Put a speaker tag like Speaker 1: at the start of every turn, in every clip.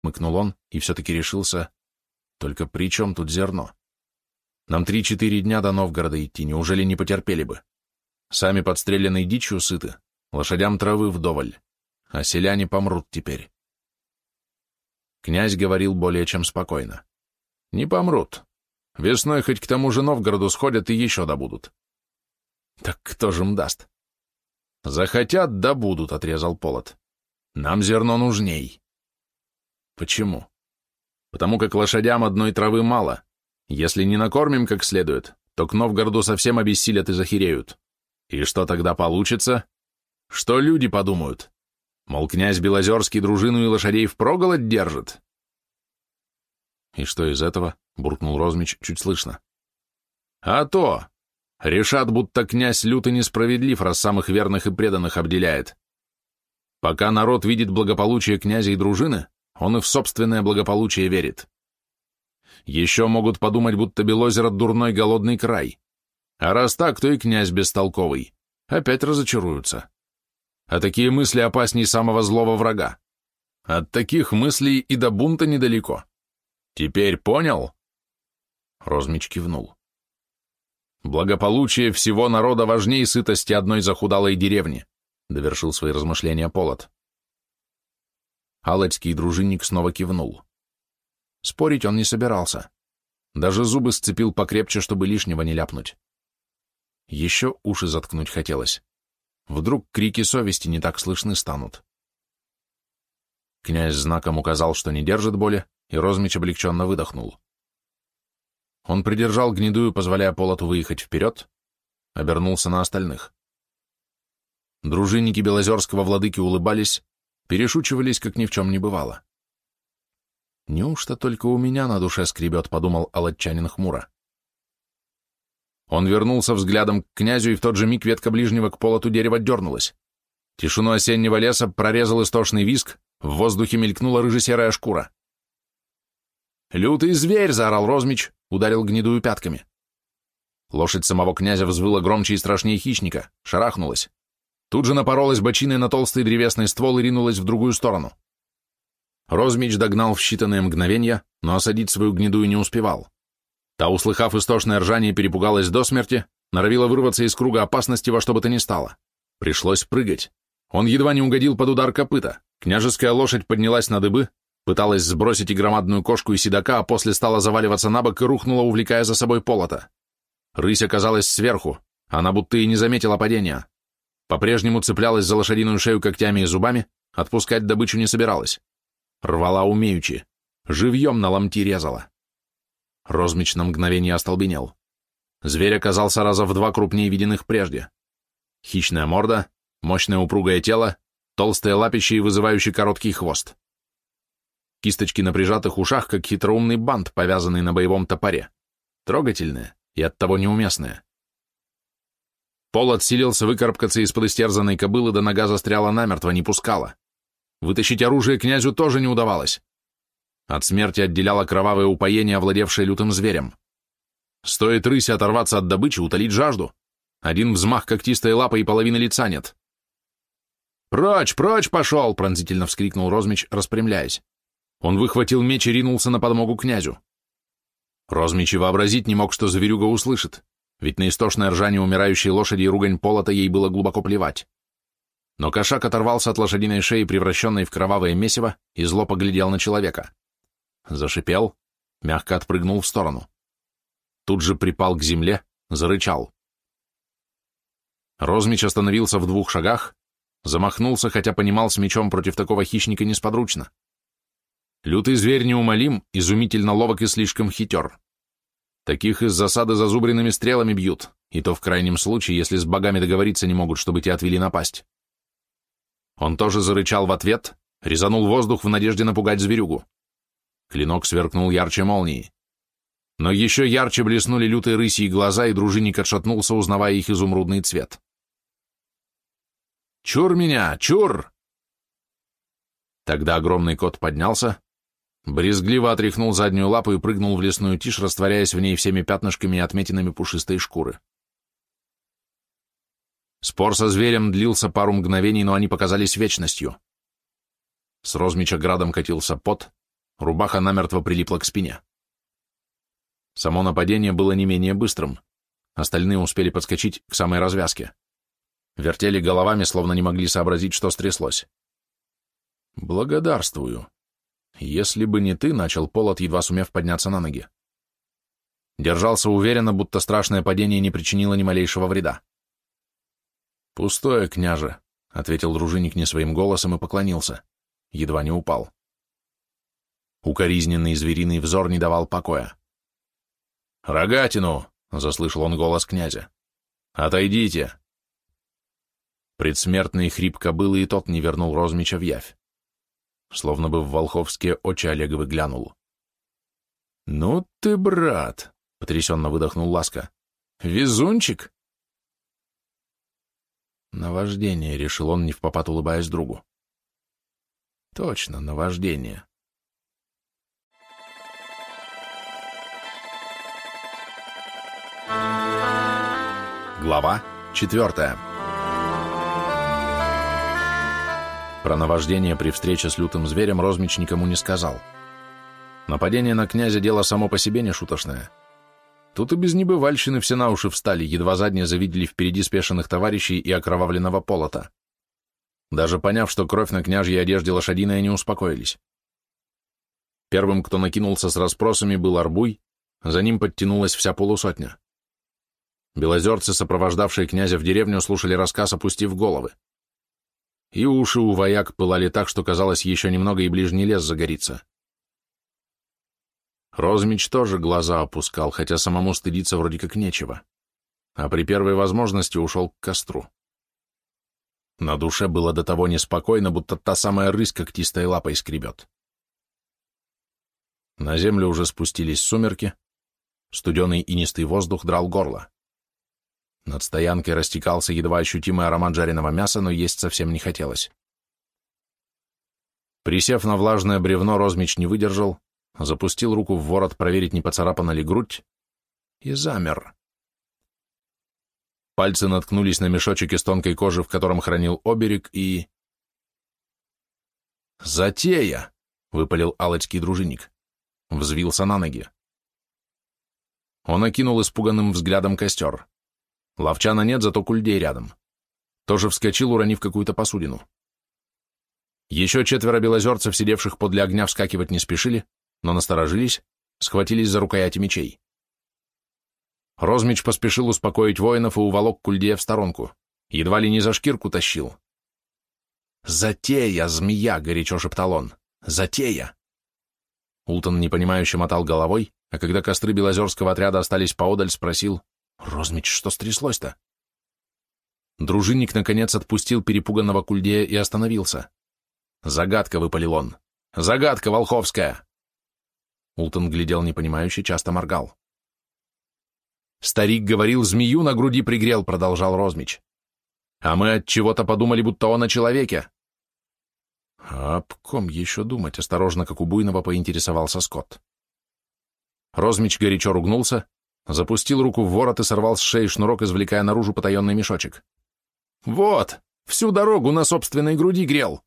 Speaker 1: мыкнул он и все-таки решился. Только при чем тут зерно? Нам 3-4 дня до Новгорода идти, неужели не потерпели бы? Сами подстреленной дичью сыты, лошадям травы вдоволь, а селяне помрут теперь. Князь говорил более чем спокойно. Не помрут. Весной хоть к тому же Новгороду сходят и еще добудут. Так кто же им даст? Захотят, добудут, отрезал Полот. Нам зерно нужней. Почему? Потому как лошадям одной травы мало. Если не накормим как следует, то к Новгороду совсем обессилят и захереют. И что тогда получится? Что люди подумают? Мол, князь Белозерский дружину и лошадей впроголодь держит? И что из этого? Буркнул Розмич чуть слышно. А то! Решат, будто князь лют и несправедлив, раз самых верных и преданных обделяет. Пока народ видит благополучие князя и дружины, он и в собственное благополучие верит. Еще могут подумать, будто Белозерод дурной голодный край. А раз так, то и князь бестолковый. Опять разочаруются. А такие мысли опасней самого злого врага. От таких мыслей и до бунта недалеко. Теперь понял? Розмич кивнул. Благополучие всего народа важнее сытости одной захудалой деревни, довершил свои размышления Полот. Алочский дружинник снова кивнул. Спорить он не собирался. Даже зубы сцепил покрепче, чтобы лишнего не ляпнуть. Еще уши заткнуть хотелось. Вдруг крики совести не так слышны станут. Князь знаком указал, что не держит боли, и Розмич облегченно выдохнул. Он придержал гнедую, позволяя Полоту выехать вперед, обернулся на остальных. Дружинники белозерского владыки улыбались, перешучивались, как ни в чем не бывало. «Неужто только у меня на душе скребет?» — подумал алатчанин хмуро. Он вернулся взглядом к князю, и в тот же миг ветка ближнего к Полоту дерева дернулась. Тишину осеннего леса прорезал истошный визг, в воздухе мелькнула рыже-серая шкура. «Лютый зверь!» — заорал Розмич, ударил гнедую пятками. Лошадь самого князя взвыла громче и страшнее хищника, шарахнулась. Тут же напоролась бочиной на толстый древесный ствол и ринулась в другую сторону. Розмич догнал в считанные мгновения, но осадить свою гнедую не успевал. Та, услыхав истошное ржание, перепугалась до смерти, норовила вырваться из круга опасности во что бы то ни стало. Пришлось прыгать. Он едва не угодил под удар копыта. Княжеская лошадь поднялась на дыбы, пыталась сбросить и громадную кошку, и седока, а после стала заваливаться на бок и рухнула, увлекая за собой Полота. Рысь оказалась сверху, она будто и не заметила падения. По-прежнему цеплялась за лошадиную шею когтями и зубами, отпускать добычу не собиралась. Рвала умеючи, живьем на ломти резала. Розмич на мгновение остолбенел. Зверь оказался раза в 2 крупнее виденных прежде. Хищная морда, мощное упругое тело, толстые лапища и вызывающий короткий хвост. Кисточки на прижатых ушах, как хитроумный бант, повязанный на боевом топоре. Трогательные и оттого неуместные. Полот силился выкарабкаться из-под истерзанной кобылы, да нога застряла намертво, не пускала. Вытащить оружие князю тоже не удавалось. От смерти отделяло кровавое упоение, овладевшее лютым зверем. Стоит рыси оторваться от добычи, утолить жажду. Один взмах когтистой лапой, и половины лица нет. «Прочь, прочь пошел!» — пронзительно вскрикнул Розмич, распрямляясь. Он выхватил меч и ринулся на подмогу князю. Розмич и вообразить не мог, что зверюга услышит, ведь на истошное ржание умирающей лошади и ругань Полота ей было глубоко плевать. Но кошак оторвался от лошадиной шеи, превращенной в кровавое месиво, и зло поглядел на человека. Зашипел, мягко отпрыгнул в сторону. Тут же припал к земле, зарычал. Розмич остановился в 2 шагах, замахнулся, хотя понимал, с мечом против такого хищника несподручно. Лютый зверь неумолим, изумительно ловок и слишком хитер. Таких из засады зазубренными стрелами бьют, и то в крайнем случае, если с богами договориться не могут, чтобы те отвели напасть. Он тоже зарычал в ответ, резанул воздух в надежде напугать зверюгу. Клинок сверкнул ярче молнии. Но еще ярче блеснули лютые рысьи глаза, и дружинник отшатнулся, узнавая их изумрудный цвет. «Чур меня! Чур!» Тогда огромный кот поднялся, брезгливо отряхнул заднюю лапу и прыгнул в лесную тишь, растворяясь в ней всеми пятнышками и отметинами пушистой шкуры. Спор со зверем длился пару мгновений, но они показались вечностью. С Розмича градом катился пот, рубаха намертво прилипла к спине. Само нападение было не менее быстрым. Остальные успели подскочить к самой развязке. Вертели головами, словно не могли сообразить, что стряслось. «Благодарствую. Если бы не ты», — начал Полот, едва сумев подняться на ноги. Держался уверенно, будто страшное падение не причинило ни малейшего вреда. «Пустое, княже», — ответил дружинник не своим голосом и поклонился. Едва не упал. Укоризненный звериный взор не давал покоя. «Рогатину!» — заслышал он голос князя. «Отойдите!» Предсмертный хрип кобылы и тот не вернул Розмича в явь. Словно бы в волховские очи Олеговы глянул. «Ну ты, брат!» — потрясенно выдохнул Ласка. «Везунчик!» «Наваждение», — решил он, невпопад улыбаясь другу. «Точно, наваждение». Глава 4. Про наваждение при встрече с лютым зверем Розмич никому не сказал. Нападение на князя — дело само по себе не шуточное. Тут и без небывальщины все на уши встали, едва задние завидели впереди спешенных товарищей и окровавленного Полота. Даже поняв, что кровь на княжьей одежде лошадиная, не успокоились. Первым, кто накинулся с расспросами, был Арбуй, за ним подтянулась вся полусотня. Белозерцы, сопровождавшие князя в деревню, слушали рассказ, опустив головы. И уши у вояк пылали так, что казалось, еще немного и ближний лес загорится. Розмич тоже глаза опускал, хотя самому стыдиться вроде как нечего, а при первой возможности ушел к костру. На душе было до того неспокойно, будто та самая рысь когтистой лапой скребет. На землю уже спустились сумерки, студеный инистый воздух драл горло. Над стоянкой растекался едва ощутимый аромат жареного мяса, но есть совсем не хотелось. Присев на влажное бревно, Розмич не выдержал, запустил руку в ворот проверить, не поцарапана ли грудь, и замер. Пальцы наткнулись на мешочек из тонкой кожи, в котором хранил оберег, и... «Затея!» — выпалил алочский дружинник. Взвился на ноги. Он окинул испуганным взглядом костер. Ловчана нет, зато Кульдей рядом. Тоже вскочил, уронив какую-то посудину. Еще 4 белозерцев, сидевших подле огня, вскакивать не спешили, но насторожились, схватились за рукояти мечей. Розмич поспешил успокоить воинов и уволок Кульдея в сторонку. Едва ли не за шкирку тащил. «Затея, змея!» — горячо шептал он. «Затея!» Ултон непонимающе мотал головой, а когда костры белозерского отряда остались поодаль, спросил: «Розмич, что стряслось-то?» Дружинник, наконец, отпустил перепуганного Кульдея и остановился. «Загадка», — выпалил он. «Загадка волховская!» Ултон глядел непонимающе, часто моргал. «Старик говорил, змею на груди пригрел», — продолжал Розмич. «А мы от чего-то подумали, будто он о человеке». «А об ком еще думать?» — осторожно, как у буйного, поинтересовался Скотт. Розмич горячо ругнулся, запустил руку в ворот и сорвал с шеи шнурок, извлекая наружу потаенный мешочек. «Вот, всю дорогу на собственной груди грел!»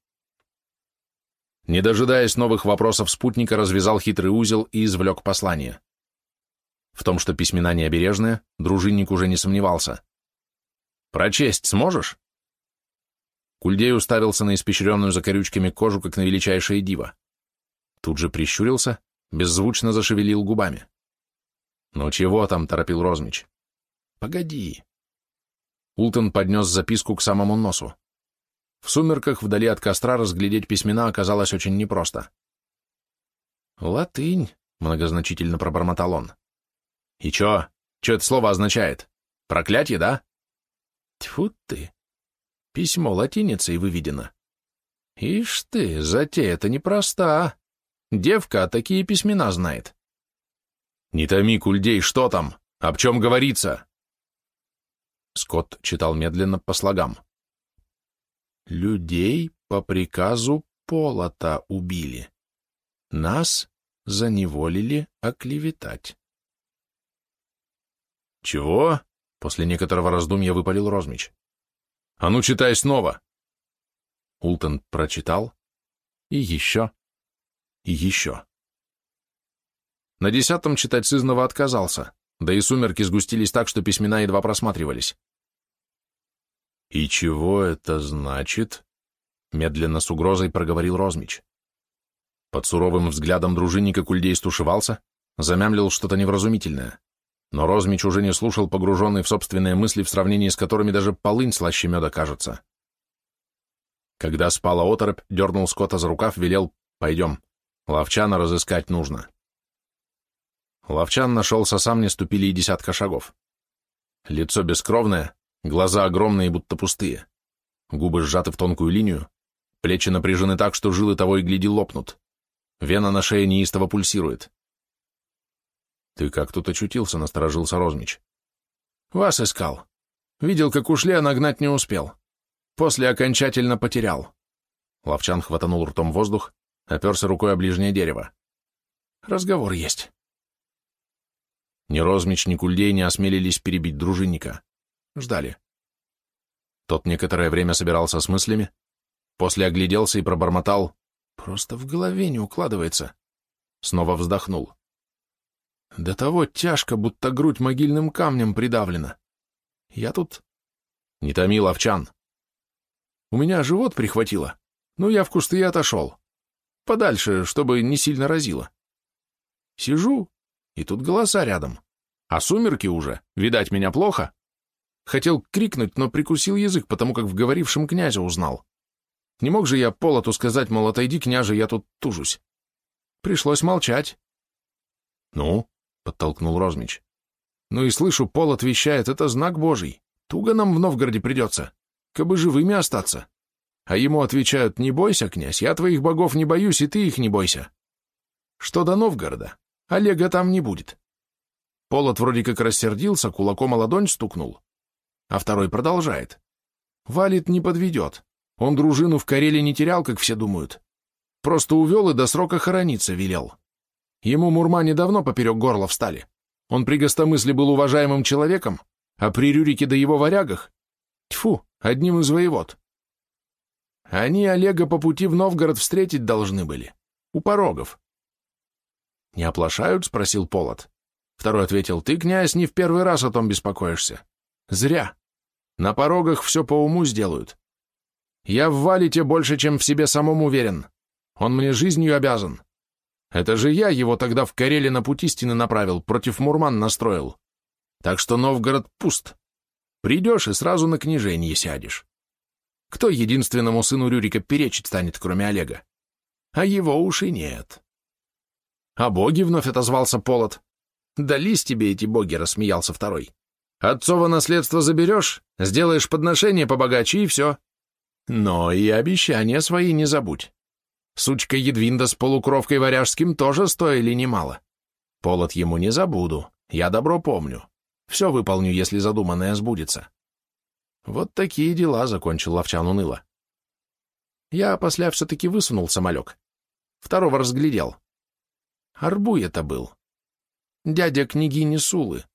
Speaker 1: Не дожидаясь новых вопросов спутника, развязал хитрый узел и извлек послание. В том, что письмена необережные, дружинник уже не сомневался. «Прочесть сможешь?» Кульдей уставился на испещренную закорючками кожу, как на величайшее диво. Тут же прищурился, беззвучно зашевелил губами. «Ну чего там?» — торопил Розмич. «Погоди». Ултон поднес записку к самому носу. В сумерках вдали от костра разглядеть письмена оказалось очень непросто. «Латынь», — многозначительно пробормотал он. «И чё? Чё это слово означает? Проклятие, да?» «Тьфу ты! Письмо латиницей выведено. Ишь ты, затея-то непроста. Девка такие письмена знает». «Не томи, Кульдей, что там? Об чем говорится?» Скотт читал медленно по слогам. «Людей по приказу Полота убили. Нас заневолили оклеветать». «Чего?» — после некоторого раздумья выпалил Розмич. «А ну, читай снова!» Ултон прочитал, и еще, и еще. На 10-м читать сызнова отказался, да и сумерки сгустились так, что письмена едва просматривались. «И чего это значит?» — медленно с угрозой проговорил Розмич. Под суровым взглядом дружинника Кульдей стушевался, замямлил что-то невразумительное, но Розмич уже не слушал, погруженный в собственные мысли, в сравнении с которыми даже полынь слаще меда кажется. Когда спала оторопь, дернул Скотта за рукав, велел: «Пойдем, Ловчана разыскать нужно». Ловчан нашелся сам, не ступили и десятка шагов. Лицо бескровное, глаза огромные, будто пустые, губы сжаты в тонкую линию, плечи напряжены так, что жилы того и гляди лопнут, вена на шее неистово пульсирует. «Ты как тут очутился?» — насторожился Розмич. «Вас искал. Видел, как ушли, а нагнать не успел. После окончательно потерял». Ловчан хватанул ртом воздух, оперся рукой о ближнее дерево. «Разговор есть». Ни Розмич, ни Кульдей не осмелились перебить дружинника. Ждали. Тот некоторое время собирался с мыслями, после огляделся и пробормотал: «Просто в голове не укладывается». Снова вздохнул. «До того тяжко, будто грудь могильным камнем придавлена. Я тут...» «Не томи, Ловчан». «У меня живот прихватило. Ну, я в кусты и отошел. Подальше, чтобы не сильно разило. Сижу, и тут голоса рядом. А сумерки уже, видать, меня плохо. Хотел крикнуть, но прикусил язык, потому как в говорившем князя узнал. Не мог же я Полоту сказать, мол, отойди, княже, я тут тужусь. Пришлось молчать». «Ну?» — подтолкнул Розмич. «Ну и слышу, Полот вещает, это знак Божий. Туго нам в Новгороде придется, кабы живыми остаться». А ему отвечают: «Не бойся, князь, я твоих богов не боюсь, и ты их не бойся». Что до Новгорода, Олега там не будет. Полот вроде как рассердился, кулаком о ладонь стукнул. А второй продолжает: «Валит не подведет. Он дружину в Карелии не терял, как все думают. Просто увел и до срока хорониться велел. Ему мурмане давно поперек горла встали. Он при гостомысле был уважаемым человеком, а при Рюрике да его варягах, тьфу, одним из воевод. Они Олега по пути в Новгород встретить должны были. У порогов». «Не оплошают?» — спросил Полот. Второй ответил: «Ты, князь, не в первый раз о том беспокоишься. Зря. На порогах все по уму сделают. Я в Валите больше, чем в себе самом уверен. Он мне жизнью обязан. Это же я его тогда в Карелии на путь истины направил, против мурман настроил. Так что Новгород пуст. Придешь и сразу на княженье сядешь. Кто единственному сыну Рюрика перечить станет, кроме Олега? А его уж и нет». «А боги?» — вновь отозвался Полот. «Дались тебе эти боги», — рассмеялся второй. «Отцово наследство заберешь, сделаешь подношение побогаче, и все. Но и обещания свои не забудь. Сучка Едвинда с полукровкой варяжским тоже стоили немало. Полот ему не забуду, я добро помню. Все выполню, если задуманное сбудется». «Вот такие дела», — закончил Ловчан уныло. Я после все-таки высунул самолек. Второго разглядел. Арбуй это был. Дядя княгини Сулы.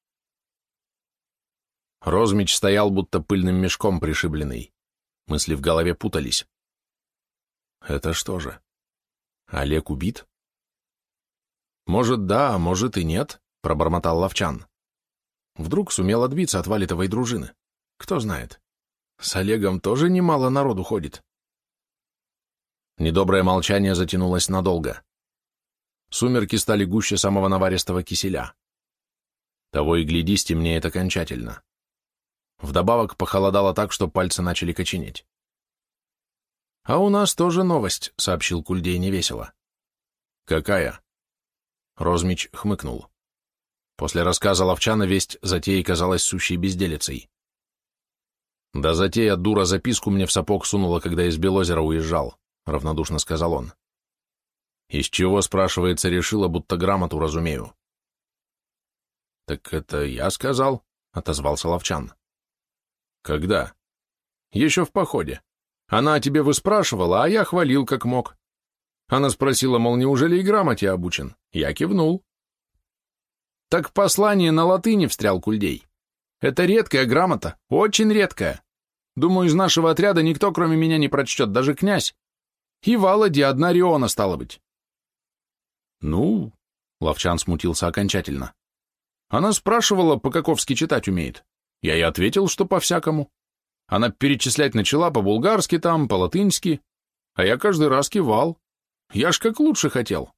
Speaker 1: Розмич стоял, будто пыльным мешком пришибленный. Мысли в голове путались. «Это что же? Олег убит?» «Может, да, а может и нет», — пробормотал Ловчан. «Вдруг сумел отбиться от валитовой дружины? Кто знает. С Олегом тоже немало народу ходит». Недоброе молчание затянулось надолго. Сумерки стали гуще самого наваристого киселя. Того и гляди, стемнеет окончательно. Вдобавок похолодало так, что пальцы начали коченеть. «А у нас тоже новость», — сообщил Кульдей невесело. «Какая?» Розмич хмыкнул. После рассказа Ловчана весть затеи казалась сущей безделицей. «Да затея, дура, записку мне в сапог сунула, когда из Белозера уезжал», — равнодушно сказал он. «Из чего, спрашивается, решила, будто грамоту разумею?» «Так это я сказал», — отозвался Ловчан. «Когда?» «Еще в походе. Она о тебе выспрашивала, а я хвалил как мог. Она спросила, мол, неужели и грамоте обучен? Я кивнул». «Так послание на латыни», — встрял Кульдей. «Это редкая грамота, очень редкая. Думаю, из нашего отряда никто, кроме меня, не прочтет, даже князь. И в Аладе одна Риона, стало быть». «Ну, Ловчан смутился окончательно. Она спрашивала, по-каковски читать умеет. Я ей ответил, что по-всякому. Она перечислять начала по-булгарски там, по-латынски, а я каждый раз кивал. Я ж как лучше хотел.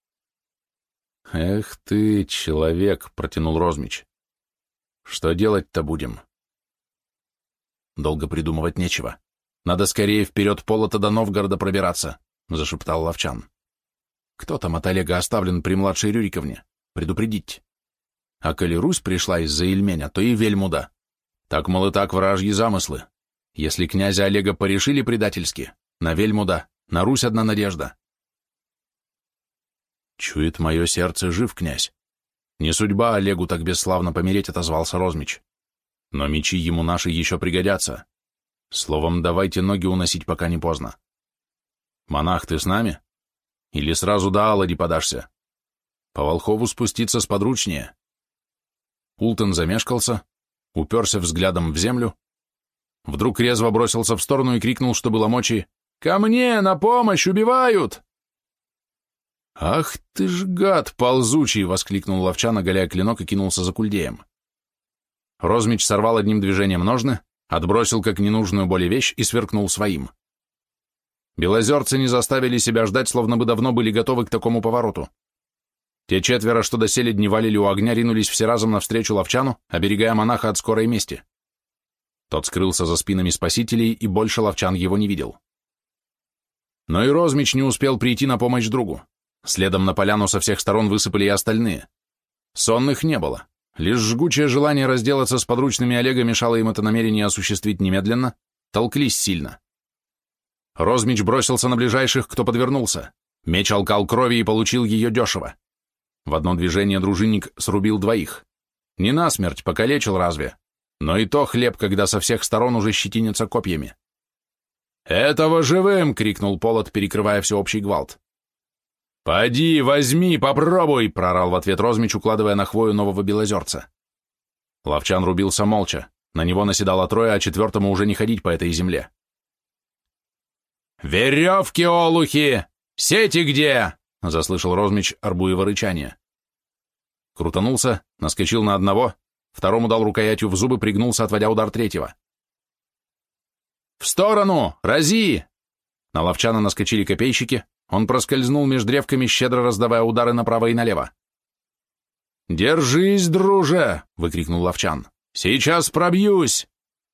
Speaker 1: «Эх ты, человек», — протянул Розмич. «Что делать-то будем?» «Долго придумывать нечего. Надо скорее вперед Полота до Новгорода пробираться», — зашептал Ловчан. «Кто там от Олега оставлен при младшей Рюриковне? Предупредить. А коли Русь пришла из-за Ильменя, то и Вельмуда. Так, мол, и так вражьи замыслы. Если князя Олега порешили предательски, на Вельмуда, на Русь одна надежда». «Чует мое сердце, жив князь. Не судьба Олегу так бесславно помереть», — отозвался Розмич. «Но мечи ему наши еще пригодятся. Словом, давайте ноги уносить, пока не поздно. Монах, ты с нами? Или сразу до Алади подашься? По Волхову спуститься сподручнее». Ултон замешкался, уперся взглядом в землю, вдруг резво бросился в сторону и крикнул, что было мочи: «Ко мне, на помощь, убивают!» «Ах ты ж гад ползучий!» — воскликнул Ловчан, оголяя клинок, и кинулся за Кульдеем. Розмич сорвал одним движением ножны, отбросил как ненужную более вещь и сверкнул своим. Белозерцы не заставили себя ждать, словно бы давно были готовы к такому повороту. Те четверо, что доселе дневалили у огня, ринулись все разом навстречу Ловчану, оберегая монаха от скорой мести. Тот скрылся за спинами спасителей, и больше Ловчан его не видел. Но и Розмич не успел прийти на помощь другу. Следом на поляну со всех сторон высыпали и остальные. Сонных не было. Лишь жгучее желание разделаться с подручными Олега мешало им это намерение осуществить немедленно, толклись сильно. Розмич бросился на ближайших, кто подвернулся. Меч алкал крови и получил ее дешево. В одно движение дружинник срубил двоих. Не насмерть, покалечил разве, но и то хлеб, когда со всех сторон уже щетинятся копьями. «Этого живым!» — крикнул Полот, перекрывая всеобщий гвалт. «Поди, возьми, попробуй!» — прорал в ответ Розмич, укладывая на хвою нового белозерца. Ловчан рубился молча, на него наседало трое, а четвертому уже не ходить по этой земле. «Веревки, олухи! Сети где?» — заслышал Розмич Арбуево рычание. Крутанулся, наскочил на одного, второму дал рукоятью в зубы, пригнулся, отводя удар третьего. «В сторону! Рази!» На Ловчана наскочили копейщики, он проскользнул меж древками, щедро раздавая удары направо и налево. «Держись, друже!» — выкрикнул Ловчан. «Сейчас пробьюсь!»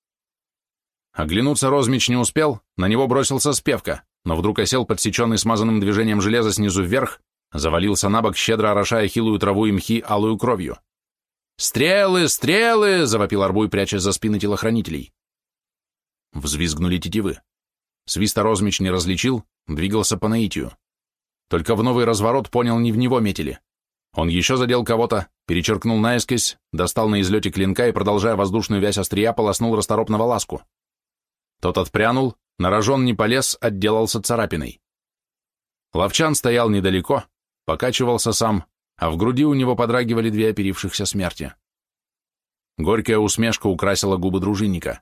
Speaker 1: Оглянуться Розмич не успел, на него бросился Спевка, но вдруг осел, подсеченный смазанным движением железа снизу вверх, завалился на бок, щедро орошая хилую траву и мхи алую кровью. «Стрелы! Стрелы!» — завопил Арбуй, прячась за спины телохранителей. Взвизгнули тетивы. Свиста Розмич не различил, двигался по наитию. Только в новый разворот понял, не в него метили. Он еще задел кого-то, перечеркнул наискось, достал на излете клинка и, продолжая воздушную вязь острия, полоснул расторопного ласку. Тот отпрянул, на рожон не полез, отделался царапиной. Ловчан стоял недалеко, покачивался сам, а в груди у него подрагивали две оперившихся смерти. Горькая усмешка украсила губы дружинника.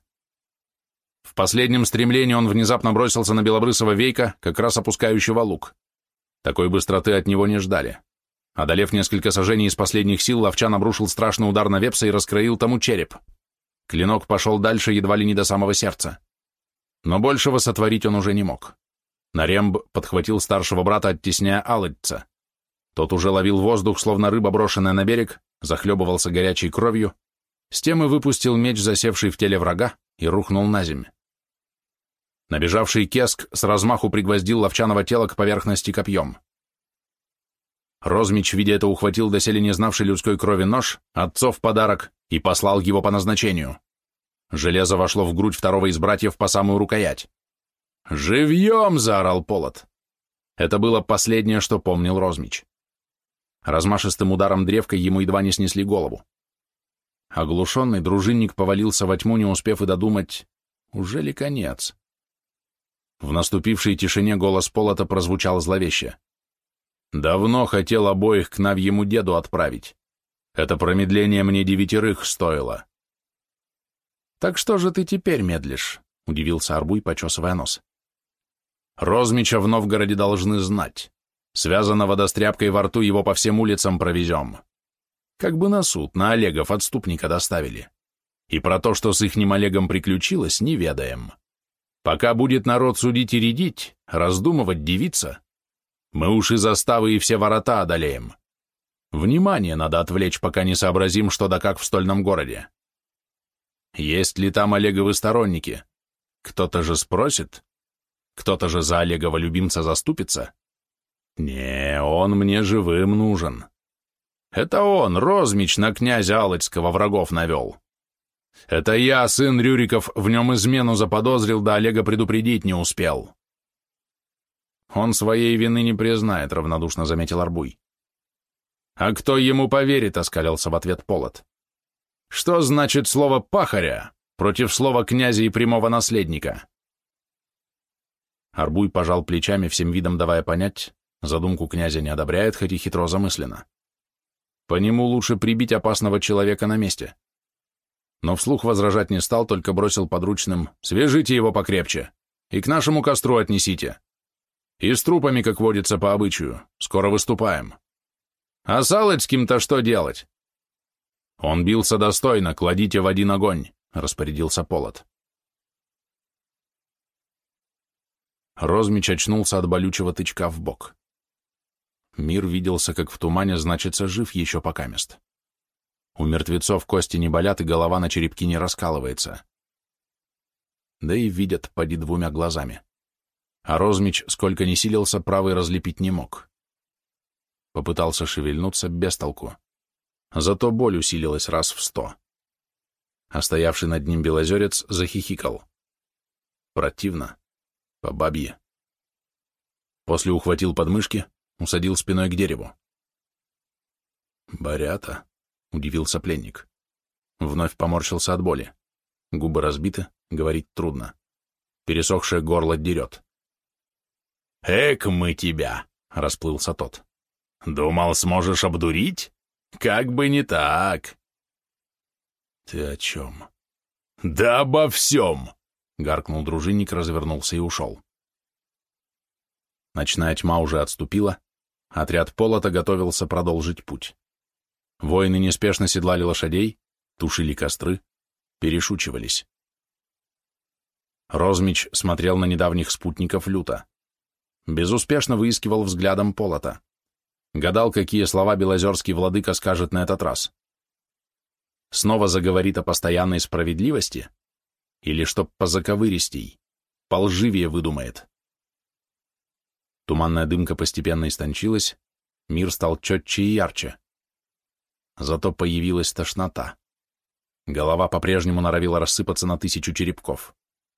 Speaker 1: В последнем стремлении он внезапно бросился на белобрысого Вейка, как раз опускающего лук. Такой быстроты от него не ждали. Одолев несколько сажений из последних сил, Ловчан обрушил страшный удар на Вепса и раскроил тому череп. Клинок пошел дальше, едва ли не до самого сердца. Но большего сотворить он уже не мог. Наремб подхватил старшего брата, оттесняя Алыдца. Тот уже ловил воздух, словно рыба, брошенная на берег, захлебывался горячей кровью, с тем и выпустил меч, засевший в теле врага, и рухнул на землю. Набежавший Кеск с размаху пригвоздил Ловчанова тело к поверхности копьем. Розмич, видя это, ухватил доселе не знавший людской крови нож, отцов подарок, и послал его по назначению. Железо вошло в грудь второго из братьев по самую рукоять. «Живьем!» — заорал Полот. Это было последнее, что помнил Розмич. Размашистым ударом древкой ему едва не снесли голову. Оглушенный дружинник повалился во тьму, не успев и додумать, уже ли конец. В наступившей тишине голос Полота прозвучал зловеще. «Давно хотел обоих к Навьему деду отправить. Это промедление мне 9 стоило». «Так что же ты теперь медлишь?» — удивился Арбуй, почесывая нос. «Розмича в Новгороде должны знать. Связанного до стряпкой во рту его по всем улицам провезем. Как бы на суд, на Олегов отступника доставили. И про то, что с ихним Олегом приключилось, не ведаем. Пока будет народ судить и рядить, раздумывать, дивиться, мы уж и заставы, и все ворота одолеем. Внимание надо отвлечь, пока не сообразим, что да как в стольном городе. Есть ли там Олеговы сторонники? Кто-то же спросит? Кто-то же за Олегова любимца заступится? Не, он мне живым нужен. Это он, Розмич, на князя Алочского врагов навел. Это я, сын Рюриков, в нем измену заподозрил, да Олега предупредить не успел. Он своей вины не признает, равнодушно заметил Арбуй. А кто ему поверит, оскалился в ответ Полот. Что значит слово «пахаря» против слова «князя» и прямого наследника? Арбуй пожал плечами, всем видом давая понять, задумку князя не одобряет, хоть и хитро замысленно. По нему лучше прибить опасного человека на месте. Но вслух возражать не стал, только бросил подручным: «Свяжите его покрепче и к нашему костру отнесите. И с трупами, как водится по обычаю, скоро выступаем. А с Алочским-то что делать?» «Он бился достойно, кладите в один огонь», — распорядился Полот. Розмич очнулся от болючего тычка в бок. Мир виделся, как в тумане, значится, жив еще покамест. У мертвецов кости не болят, и голова на черепки не раскалывается. Да и видят поди двумя глазами. А Розмич, сколько ни силился, правый разлепить не мог. Попытался шевельнуться без толку. Зато боль усилилась раз в 100. А стоявший над ним белозерец захихикал. Противно. По бабье. После ухватил подмышки, усадил спиной к дереву. «Борята», — удивился пленник. Вновь поморщился от боли. Губы разбиты, говорить трудно. Пересохшее горло дерет. «Эк мы тебя!» — расплылся тот. «Думал, сможешь обдурить? Как бы не так!» «Ты о чем?» «Да обо всем!» — гаркнул дружинник, развернулся и ушел. Ночная тьма уже отступила, отряд Полота готовился продолжить путь. Воины неспешно седлали лошадей, тушили костры, перешучивались. Розмич смотрел на недавних спутников люто. Безуспешно выискивал взглядом Полота. Гадал, какие слова белозерский владыка скажет на этот раз. Снова заговорит о постоянной справедливости? Или чтоб позаковыристей, полживее выдумает? Туманная дымка постепенно истончилась, мир стал четче и ярче. Зато появилась тошнота. Голова по-прежнему норовила рассыпаться на 1000 черепков.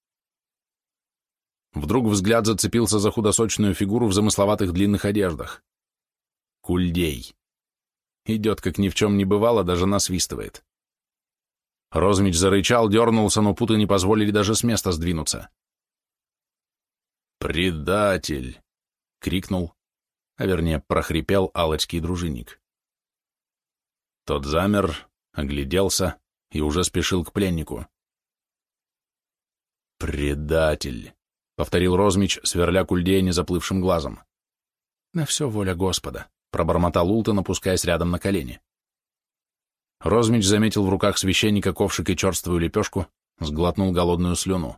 Speaker 1: Вдруг взгляд зацепился за худосочную фигуру в замысловатых длинных одеждах. Кульдей. Идет, как ни в чем не бывало, даже насвистывает. Розмич зарычал, дернулся, но путы не позволили даже с места сдвинуться. «Предатель!» — крикнул, а вернее прохрипел алочский дружинник. Тот замер, огляделся и уже спешил к пленнику. «Предатель!» — повторил Розмич, сверля Кульдея незаплывшим глазом. «На все воля Господа», — пробормотал Ултон, опускаясь рядом на колени. Розмич заметил в руках священника ковшик и черствую лепешку, сглотнул голодную слюну.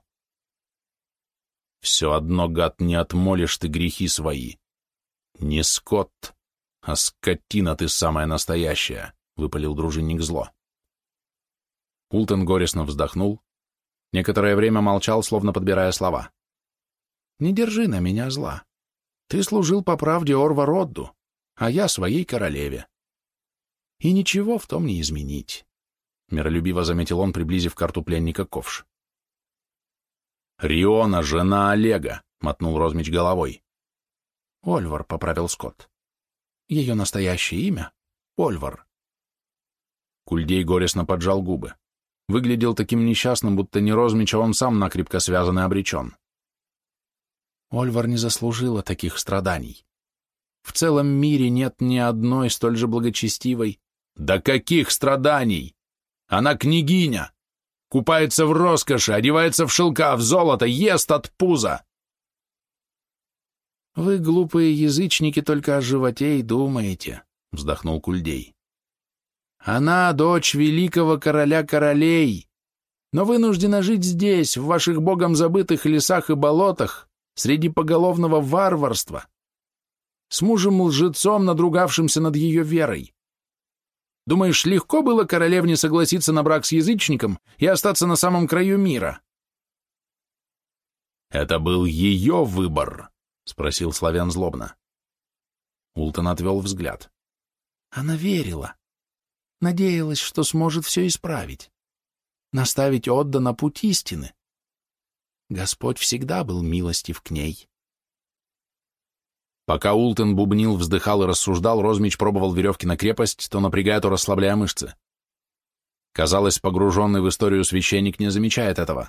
Speaker 1: «Все одно, гад, не отмолишь ты грехи свои. Не скот, а скотина ты самая настоящая», — выпалил дружинник зло. Ултон горестно вздохнул, некоторое время молчал, словно подбирая слова. «Не держи на меня зла. Ты служил по правде Орва-Родду, а я своей королеве. И ничего в том не изменить», — миролюбиво заметил он, приблизив к рту пленника ковш. «Риона, жена Олега», — мотнул Розмич головой. «Ольвар», — поправил Скотт. «Ее настоящее имя — Ольвар». Кульдей горестно поджал губы. Выглядел таким несчастным, будто не Розмич, а он сам накрепко связан и обречен. Ольвар не заслужила таких страданий. В целом мире нет ни одной столь же благочестивой. Да каких страданий? Она княгиня, купается в роскоши, одевается в шелка, в золото, ест от пуза.
Speaker 2: «Вы, глупые язычники, только о животе и думаете», — вздохнул Кульдей. «Она дочь великого короля королей, но вынуждена жить здесь, в ваших богом забытых лесах и болотах, среди поголовного варварства, с мужем-лжецом, надругавшимся над ее верой. Думаешь, легко было королевне согласиться на брак с язычником и остаться на самом краю мира?»
Speaker 1: «Это был ее выбор», — спросил славян злобно.
Speaker 2: Ултон отвел взгляд. «Она верила, надеялась, что сможет все исправить, наставить Одда на путь истины. Господь всегда был милостив к ней».
Speaker 1: Пока Ултон бубнил, вздыхал и рассуждал, Розмич пробовал веревки на крепость, то напрягая, то расслабляя мышцы. Казалось, погруженный в историю священник не замечает этого.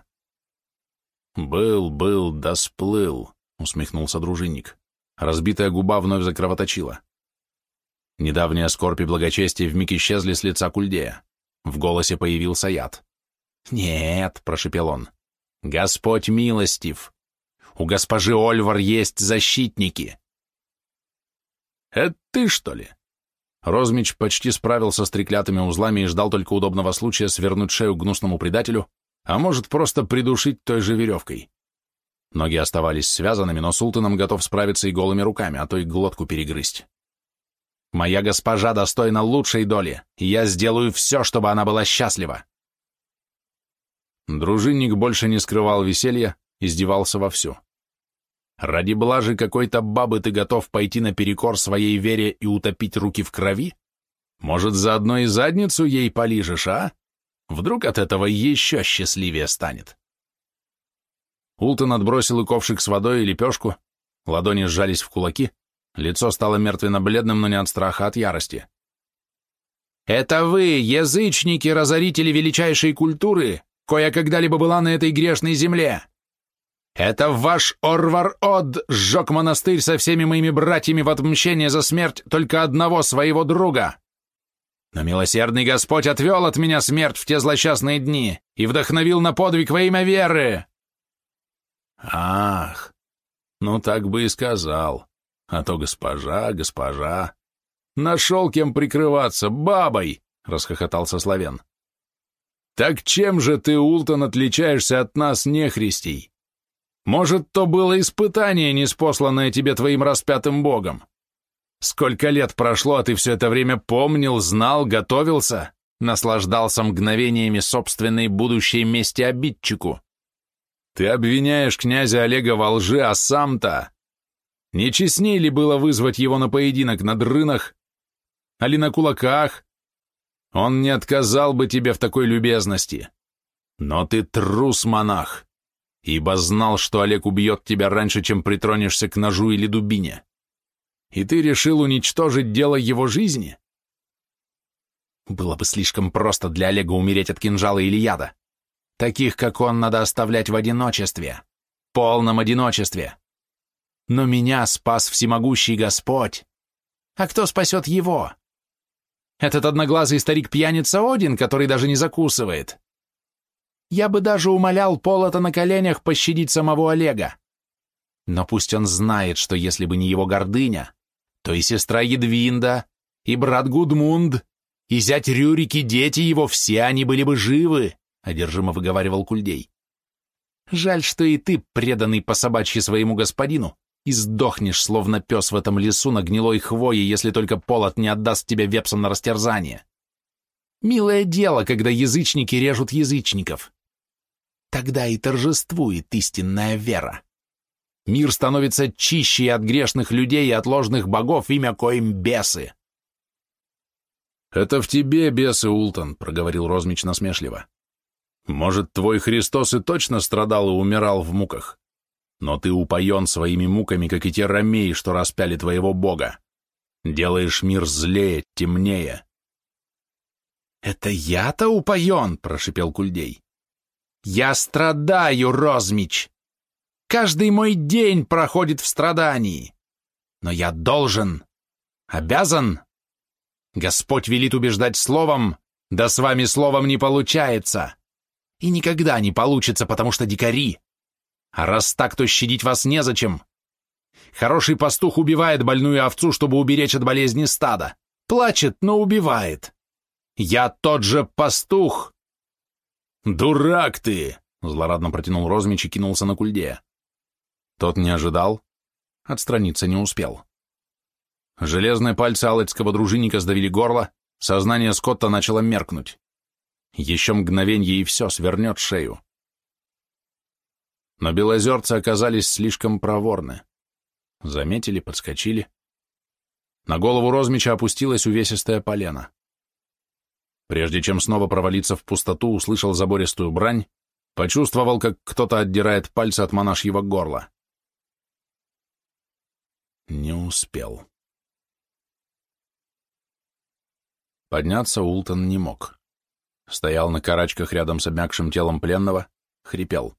Speaker 1: «Был, да сплыл», — усмехнулся дружинник. Разбитая губа вновь закровоточила. Недавняя скорбь и благочестие вмиг исчезли с лица Кульдея. В голосе появился яд.
Speaker 2: «Нет», — прошепел он,
Speaker 1: — «Господь милостив. У госпожи Ольвар есть защитники». «Это ты, что ли?» Розмич почти справился с треклятыми узлами и ждал только удобного случая свернуть шею гнусному предателю, а может, просто придушить той же веревкой. Ноги оставались связанными, но с Ултоном готов справиться и голыми руками, а то и глотку перегрызть. «Моя госпожа достойна лучшей доли, и я сделаю все, чтобы она была счастлива». Дружинник больше не скрывал веселья, издевался вовсю. «Ради блажи какой-то бабы ты готов пойти наперекор своей вере и утопить руки в крови? Может, заодно и задницу ей полижешь, а? Вдруг от этого еще счастливее станет?» Ултон отбросил и ковшик с водой, и лепешку, ладони сжались в кулаки, лицо стало мертвенно-бледным, но не от страха, а от ярости. «Это вы, язычники, разорители величайшей культуры, коя когда-либо была на этой грешной земле! Это ваш Орвар-Од сжег монастырь со всеми моими братьями в отмщение за смерть только одного своего друга! Но милосердный Господь отвел от меня смерть в те злосчастные дни и вдохновил на подвиг во имя веры!» «Ах, ну так бы и сказал, а то госпожа, нашел кем прикрываться, бабой!» — расхохотался славян. «Так чем же ты, Ултон, отличаешься от нас, нехристей? Может, то было испытание, ниспосланное тебе твоим распятым богом? Сколько лет прошло, а ты все это время помнил, знал, готовился, наслаждался мгновениями собственной будущей мести обидчику? Ты обвиняешь князя Олега во лжи, а сам-то... Не честней ли было вызвать его на поединок на дрынах, али на кулаках? Он не отказал бы тебе в такой любезности. Но ты трус, монах, ибо знал, что Олег убьет тебя раньше, чем притронешься к ножу или дубине. И ты решил уничтожить дело его жизни? Было бы слишком просто для Олега умереть от кинжала или яда. Таких, как он, надо оставлять в одиночестве, полном одиночестве. Но меня спас всемогущий Господь. А кто спасет его? Этот одноглазый старик-пьяница Один, который даже не закусывает. Я бы даже умолял Полота на коленях пощадить самого Олега. Но пусть он знает, что если бы не его гордыня, то и сестра Едвинда, и брат Гудмунд, и зять Рюрик, и дети его, все они были бы живы, — одержимо выговаривал Кульдей. Жаль, что и ты, преданный по собачьи своему господину, и сдохнешь, словно пес в этом лесу на гнилой хвое, если только Полот не отдаст тебя вепсам на растерзание. Милое дело, когда язычники режут язычников. Тогда и торжествует истинная вера. Мир становится чище от грешных людей и от ложных богов, имя коим бесы. «Это в тебе бесы, Ултон», — проговорил Розмич насмешливо. «Может, твой Христос и точно страдал и умирал в муках, но ты упоен своими муками, как и те ромеи, что распяли твоего бога. Делаешь мир злее, темнее». «Это я-то упоен», — прошипел Кульдей. «Я страдаю, Розмич. Каждый мой день проходит в страдании. Но я должен, обязан. Господь велит убеждать словом, да с вами словом не получается. И никогда не получится, потому что дикари. А раз так, то щадить вас незачем.
Speaker 2: Хороший пастух убивает больную овцу, чтобы уберечь от болезни стада. Плачет, но убивает. Я тот же пастух!»
Speaker 1: «Дурак ты!» —
Speaker 2: злорадно протянул Розмич и кинулся на Кульдея. Тот не ожидал, отстраниться не успел. Железные пальцы алладского дружинника сдавили горло, сознание Скотта начало меркнуть. Еще мгновенье и все, свернет шею. Но белозерцы оказались слишком проворны. Заметили, подскочили. На голову Розмича опустилась увесистая полена. Прежде чем снова провалиться в пустоту, услышал забористую брань, почувствовал, как кто-то отдирает пальцы от монашьего горла. Не успел. Подняться Ултон не мог. Стоял на карачках рядом с обмякшим телом пленного, хрипел.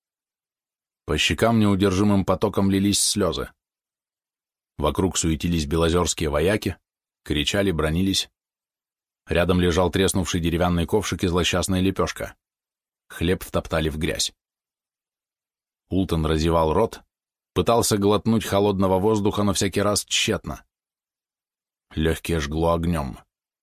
Speaker 2: По щекам неудержимым потоком лились слезы. Вокруг суетились белозерские вояки, кричали, бранились. Рядом лежал треснувший деревянный ковшик и злосчастная лепешка. Хлеб втоптали в грязь. Ултон разевал рот, пытался глотнуть холодного воздуха, но всякий раз тщетно. Легкие жгло огнем.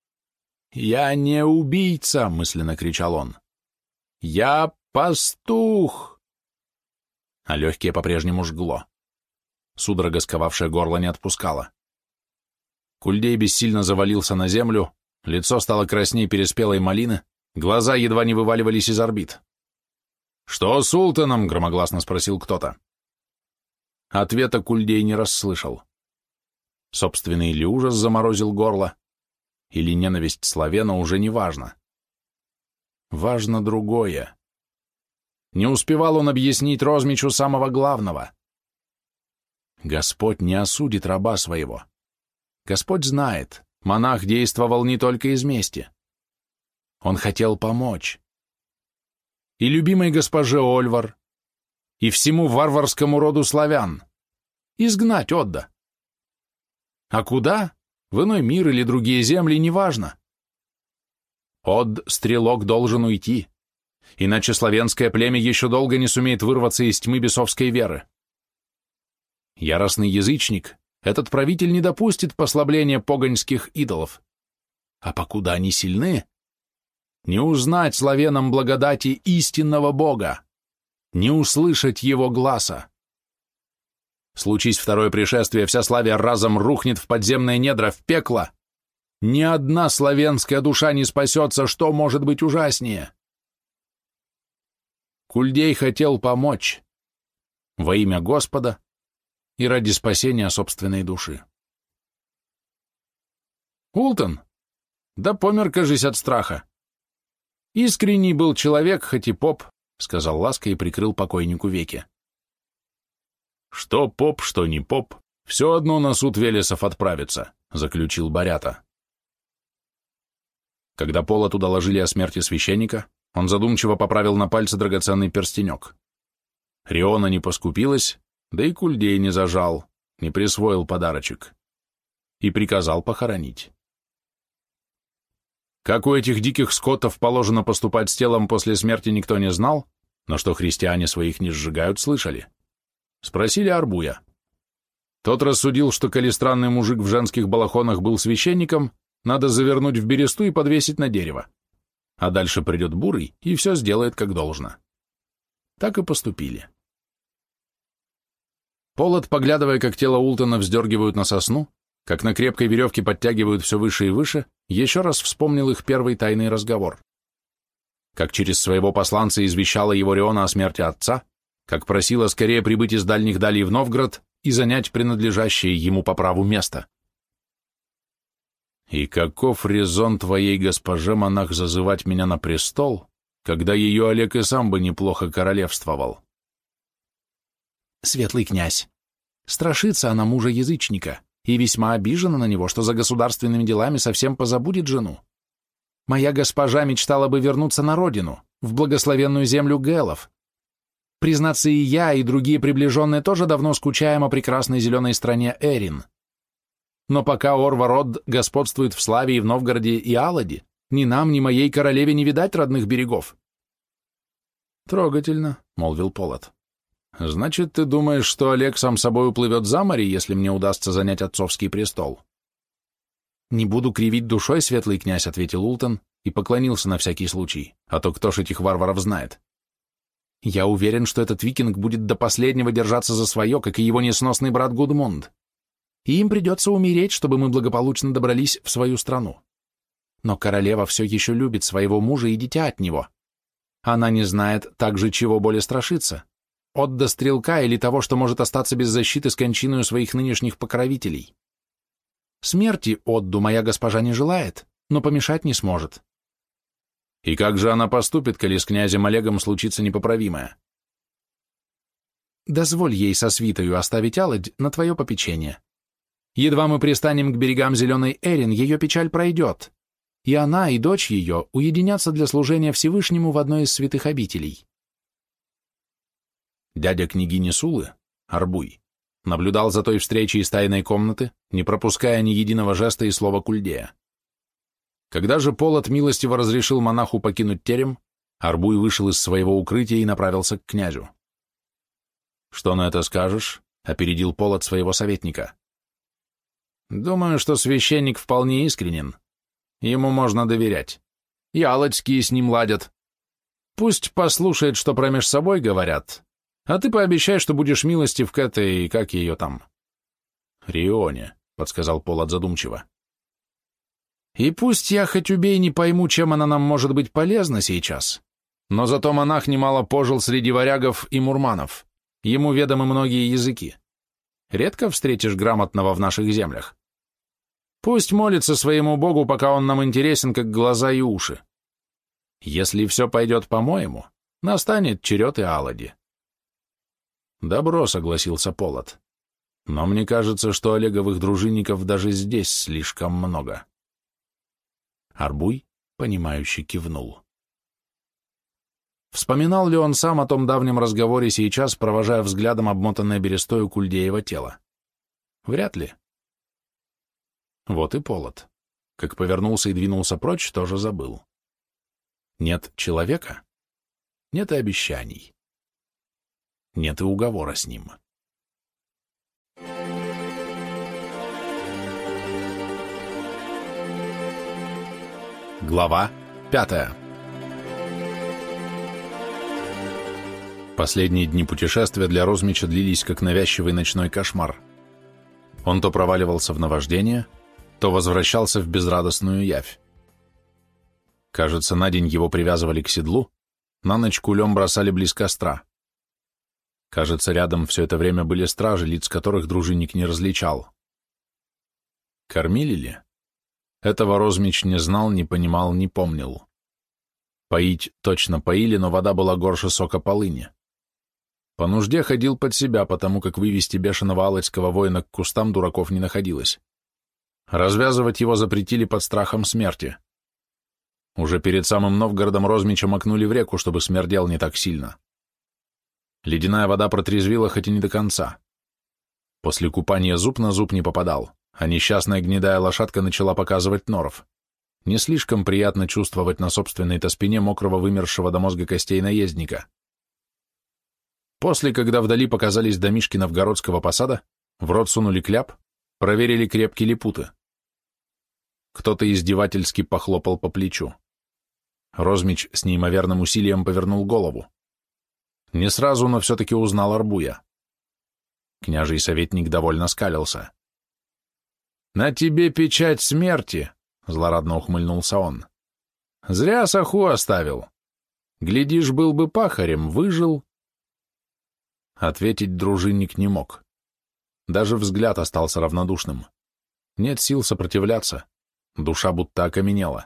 Speaker 2: «Я не убийца!» — мысленно кричал он. «Я пастух!» А легкие по-прежнему жгло. Судорога, сковавшая горло, не отпускала. Кульдей бессильно завалился на землю, лицо стало красней переспелой малины, глаза едва не вываливались из орбит. «Что с Ултоном?» — громогласно спросил кто-то. Ответа Кульдей не расслышал. Собственный ли ужас заморозил горло, или ненависть Славена, уже не важно. Важно другое. Не успевал он объяснить Розмичу самого главного. Господь не осудит раба своего. Господь знает, монах действовал не только из мести. Он хотел помочь. И любимой госпоже Ольвар, и всему варварскому роду славян. Изгнать Одда. А куда? В иной мир или другие земли, неважно. Одд, стрелок, должен уйти, иначе славянское племя еще долго не сумеет вырваться из тьмы бесовской веры. Яростный язычник, этот правитель не допустит послабления погонских идолов. А покуда они сильны, не узнать славянам благодати истинного Бога, не услышать его гласа. Случись второе пришествие, вся Славия разом рухнет в подземные недра, в пекло. Ни одна славянская душа не спасется, что может быть ужаснее? Кульдей хотел помочь во имя Господа и ради спасения собственной души. Ултон? Да помер, кажись, от страха. Искренний был человек, хоть и поп, сказал ласка и прикрыл покойнику веки. «Что поп, что не поп, все одно на суд Велесов отправится», — заключил Борята. Когда Полоту доложили о смерти священника, он задумчиво поправил на пальце драгоценный перстенек. Риона не поскупилась, да и Кульдей не зажал, не присвоил подарочек. И приказал похоронить. Как у этих диких скотов положено поступать с телом после смерти, никто не знал, но что христиане своих не сжигают, слышали. Спросили Арбуя. Тот рассудил, что коли странный мужик в женских балахонах был священником, надо завернуть в бересту и подвесить на дерево. А дальше придет Бурый и все сделает как должно. Так и поступили. Полот, поглядывая, как тело Ултона вздергивают на сосну, как на крепкой веревке подтягивают все выше и выше, еще раз вспомнил их первый тайный разговор. Как через своего посланца извещала его Риона о смерти отца, как просила скорее прибыть из дальних далей в Новгород и занять принадлежащее ему по праву место. «И каков резон твоей госпоже, монах, зазывать меня на престол, когда ее Олег и сам бы неплохо королевствовал?» «Светлый князь, страшится она мужа-язычника и весьма обижена на него, что за государственными делами совсем позабудет жену. Моя госпожа мечтала бы вернуться на родину, в благословенную землю Гэлов. Признаться, и я, и другие приближенные тоже давно скучаем о прекрасной зеленой стране Эрин. Но пока Орварод господствует в Славе и в Новгороде и Алладе, ни нам, ни моей королеве не видать родных берегов». «Трогательно», — молвил Полот. Значит, ты думаешь, что Олег сам собой уплывет за море, если мне удастся занять отцовский престол? Не буду кривить душой, светлый князь, ответил Ултон и поклонился на всякий случай, а то кто ж этих варваров знает. Я уверен, что этот викинг будет до последнего держаться за свое, как и его несносный брат Гудмунд. И им придется умереть, чтобы мы благополучно добрались в свою страну. Но королева все еще любит своего мужа и дитя от него. Она не знает также, чего более страшиться. Отда стрелка или того, что может остаться без защиты с кончиною своих нынешних покровителей. Смерти Отду моя госпожа не желает, но помешать не сможет. И как же она поступит, коли с князем Олегом случится непоправимое? Дозволь ей со свитою оставить Аладь на твое попечение. Едва мы пристанем к берегам Зеленой Эрин, ее печаль пройдет, и она, и дочь ее уединятся для служения Всевышнему в одной из святых обителей. Дядя княгини Сулы, Арбуй, наблюдал за той встречей из тайной комнаты, не пропуская ни единого жеста и слова Кульдея. Когда же Полот милостиво разрешил монаху покинуть терем, Арбуй вышел из своего укрытия и направился к князю. «Что на это скажешь?» — опередил Полот своего советника. «Думаю, что священник вполне искренен. Ему можно доверять. И алочские с ним ладят. Пусть послушает, что промеж собой говорят, а ты пообещай, что будешь милостив к этой, как ее там?» «Рионе», — подсказал Полот задумчиво. «И пусть я хоть убей не пойму, чем она нам может быть полезна сейчас, но зато монах немало пожил среди варягов и мурманов, ему ведомы многие языки. Редко встретишь грамотного в наших землях. Пусть молится своему богу, пока он нам интересен, как глаза и уши. Если все пойдет по-моему, настанет черед и Алади». «Добро», — согласился Полот. «Но мне кажется, что Олеговых дружинников даже здесь слишком много». Арбуй, понимающе кивнул. Вспоминал ли он сам о том давнем разговоре сейчас, провожая взглядом обмотанное берестою Кульдеево тело? Вряд ли. Вот и Полот. Как повернулся и двинулся прочь, тоже забыл. Нет человека, нет и обещаний. Нет и уговора с ним. Глава 5. Последние дни путешествия для Розмича длились как навязчивый ночной кошмар. Он то проваливался в наваждение, то возвращался в безрадостную явь. Кажется, на день его привязывали к седлу, на ночь кулем бросали близ костра. Кажется, рядом все это время были стражи, лиц которых дружинник не различал. Кормили ли? Этого Розмич не знал, не понимал, не помнил. Поить точно поили, но вода была горше сока полыни. По нужде ходил под себя, потому как вывести бешеного алочского воина к кустам дураков не находилось. Развязывать его запретили под страхом смерти. Уже перед самым Новгородом Розмича макнули в реку, чтобы смердел не так сильно. Ледяная вода протрезвила, хоть и не до конца. После купания зуб на зуб не попадал, а несчастная гнедая лошадка начала показывать норов. Не слишком приятно чувствовать на собственной-то спине мокрого вымершего до мозга костей наездника. После, когда вдали показались домишки новгородского посада, в рот сунули кляп, проверили, крепки ли путы. Кто-то издевательски похлопал по плечу. Розмич с неимоверным усилием повернул голову. Не сразу, но все-таки узнал Арбуя. Княжий советник довольно скалился. «На тебе печать смерти», — злорадно ухмыльнулся он. «Зря саху оставил. Глядишь, был бы пахарем, выжил». Ответить дружинник не мог. Даже взгляд остался равнодушным. Нет сил сопротивляться. Душа будто окаменела.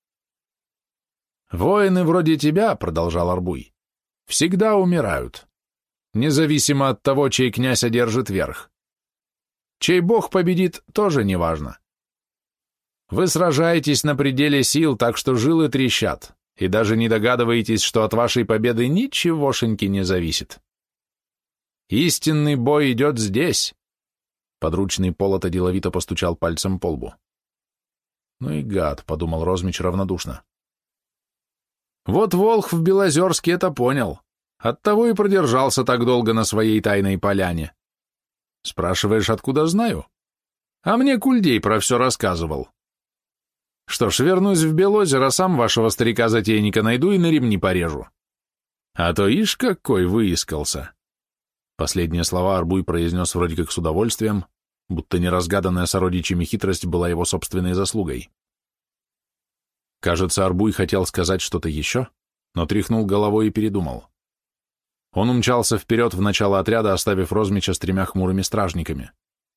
Speaker 2: «Воины вроде тебя», — продолжал Арбуй, — «всегда умирают, независимо от того, чей князь одержит верх. Чей бог победит, тоже неважно. Вы сражаетесь на пределе сил, так что жилы трещат, и даже не догадываетесь, что от вашей победы ничегошеньки не зависит. Истинный бой идет здесь». Подручный Полота деловито постучал пальцем по лбу. «Ну и гад», — подумал Розмич равнодушно. «Вот Волх в Белозерске это понял. Оттого и продержался так долго на своей тайной поляне. Спрашиваешь, откуда знаю? А мне Кульдей про все рассказывал. Что ж, вернусь в Белозеро, сам вашего старика-затейника найду и на ремни порежу. А то ишь какой выискался. Последние слова Арбуй произнес вроде как с удовольствием, будто неразгаданная сородичами хитрость была его собственной заслугой. Кажется, Арбуй хотел сказать что-то еще, но тряхнул головой и передумал. Он умчался вперед в начало отряда, оставив Розмича с 3 хмурыми стражниками.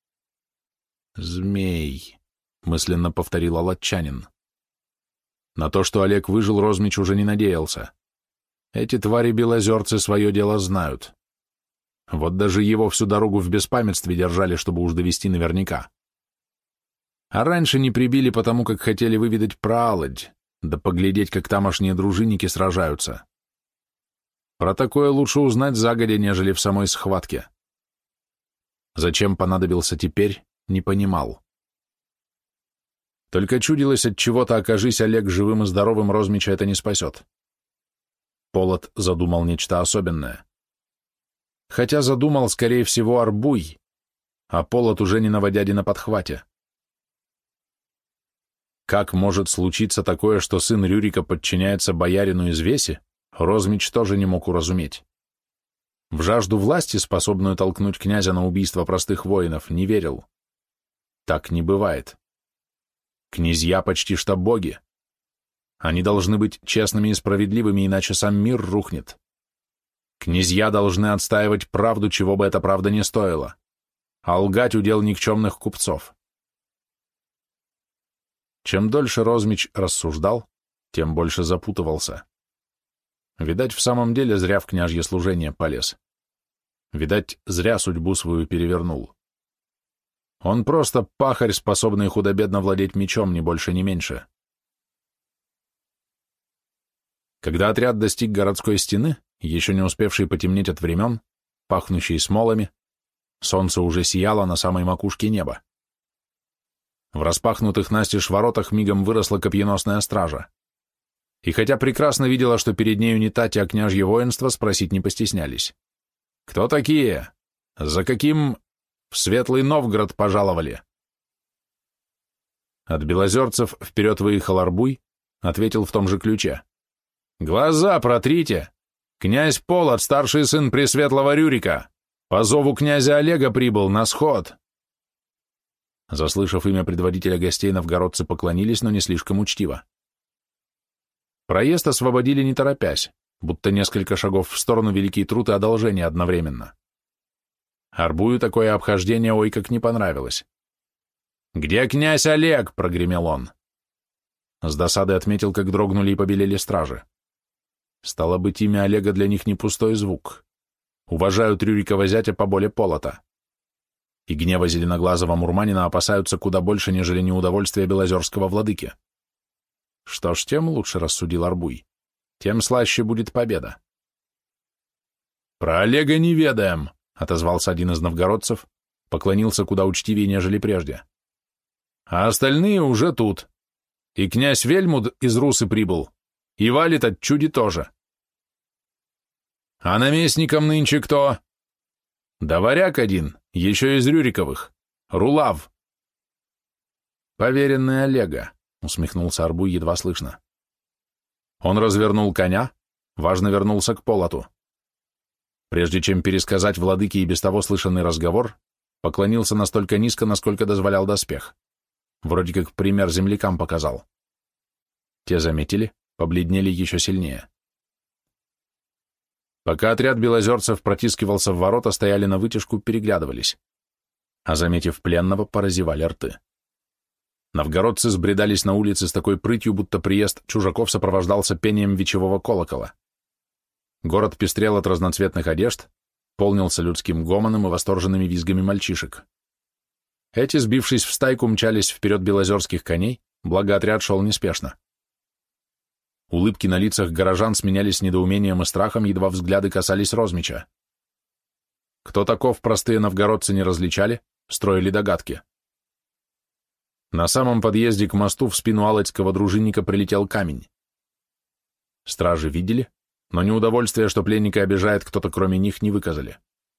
Speaker 2: «Змей», — мысленно повторил алатчанин. На то, что Олег выжил, Розмич уже не надеялся. Эти твари-белозерцы свое дело знают. Вот даже его всю дорогу в беспамятстве держали, чтобы уж довести наверняка. А раньше не прибили, потому как хотели выведать про Аладь, да поглядеть, как тамошние дружинники сражаются. Про такое лучше узнать загодя, нежели в самой схватке. Зачем понадобился теперь, не понимал. Только чудилось от чего-то, окажись Олег живым и здоровым, Розмича это не спасет. Полот задумал нечто особенное. Хотя задумал, скорее всего, Арбуй, а Полот уже не новодяди на подхвате. Как может случиться такое, что сын Рюрика подчиняется боярину из Веси, Розмич тоже не мог уразуметь. В жажду власти, способную толкнуть князя на убийство простых воинов, не верил. Так не бывает. Князья почти что боги. Они должны быть честными и справедливыми, иначе сам мир рухнет. Князья должны отстаивать правду, чего бы эта правда не стоила, а лгать удел никчемных купцов. Чем дольше Розмич рассуждал, тем больше запутывался. Видать, в самом деле зря в княжье служение полез. Видать, зря судьбу свою перевернул. Он просто пахарь, способный худо-бедно владеть мечом, ни больше, ни меньше. Когда отряд достиг городской стены, еще не успевший потемнеть от времен, пахнущий смолами, солнце уже сияло на самой макушке неба. В распахнутых настежь воротах мигом выросла копьеносная стража. И хотя прекрасно видела, что перед нею не тати, а княжье воинство, спросить не постеснялись. «Кто такие? За каким в Светлый Новгород пожаловали?» От белозерцев вперед выехал Арбуй, ответил в том же ключе. «Глаза протрите! Князь Полот, старший сын Пресветлого Рюрика, по зову князя Олега прибыл на сход!» Заслышав имя предводителя гостей, новгородцы поклонились, но не слишком учтиво. Проезд освободили не торопясь, будто несколько шагов в сторону великий труд и одолжение одновременно. Арбую такое обхождение ой как не понравилось. «Где князь Олег?» — прогремел он. С досадой отметил, как дрогнули и побелели стражи. Стало быть, имя Олега для них не пустой звук. Уважают Рюрикова зятя поболе Полота. И гнева зеленоглазого мурманина опасаются куда больше, нежели неудовольствия белозерского владыки. Что ж, тем лучше, рассудил Арбуй, тем слаще будет победа. «Про Олега не ведаем», — отозвался один из новгородцев, поклонился куда учтивее, нежели прежде. «А остальные уже тут. И князь Вельмуд из Русы прибыл, и валит от чуди тоже». «А наместником нынче кто?» «Да варяг один, еще из Рюриковых, Рулав». «Поверенный Олега», — усмехнулся Арбуй едва слышно. Он развернул коня, важно вернулся к Полоту. Прежде чем пересказать владыке и без того слышанный разговор, поклонился настолько низко, насколько дозволял доспех. Вроде как пример землякам показал. Те заметили, побледнели еще сильнее. Пока отряд белозерцев протискивался в ворота, стояли на вытяжку, переглядывались. А заметив пленного, поразевали рты. Новгородцы сбредались на улице с такой прытью, будто приезд чужаков сопровождался пением вечевого колокола. Город пестрел от разноцветных одежд, полнился людским гомоном и восторженными визгами мальчишек. Эти, сбившись в стайку, мчались вперед белозерских коней, благо отряд шел неспешно. Улыбки на лицах горожан сменялись недоумением и страхом, едва взгляды касались Розмича. Кто таков, простые новгородцы не различали, строили догадки. На самом подъезде к мосту в спину алодского дружинника прилетел камень. Стражи видели,
Speaker 1: но неудовольствие, что пленника обижает кто-то кроме них, не выказали.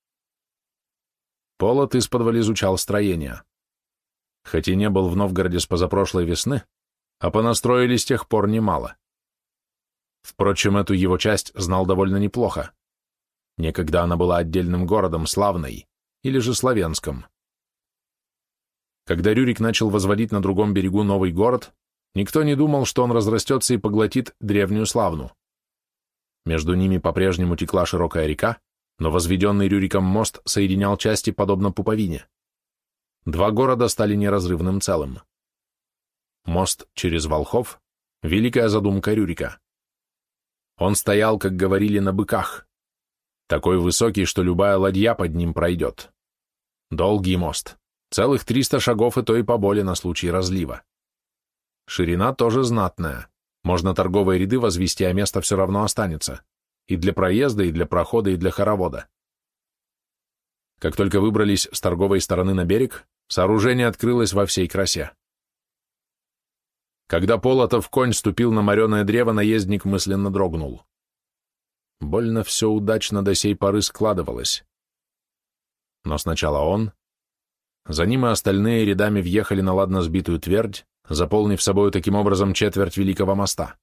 Speaker 1: Полот исподволь изучал строение. Хоть и не был в Новгороде с позапрошлой весны, а понастроили с тех пор немало. Впрочем, эту его часть знал довольно неплохо. Некогда она была отдельным городом, Славной, или же Славянском. Когда Рюрик начал возводить на другом берегу новый город, никто не думал, что он разрастется и поглотит древнюю Славну. Между ними по-прежнему текла широкая река, но возведенный Рюриком мост соединял части подобно пуповине. Два города стали неразрывным целым. Мост через Волхов — великая задумка Рюрика. Он стоял, как говорили, на быках. Такой высокий, что любая ладья под ним пройдет. Долгий мост. Целых 300 шагов и то и поболее на случай разлива. Ширина тоже знатная. Можно торговые ряды возвести, а место все равно останется. И для проезда, и для прохода, и для хоровода. Как только выбрались с торговой стороны на берег, сооружение открылось во всей красе. Когда Полотов конь ступил на мореное древо, наездник мысленно дрогнул. Больно все удачно до сей поры складывалось. Но сначала он, за ним и остальные рядами въехали на ладно сбитую твердь, заполнив собою таким образом четверть Великого моста.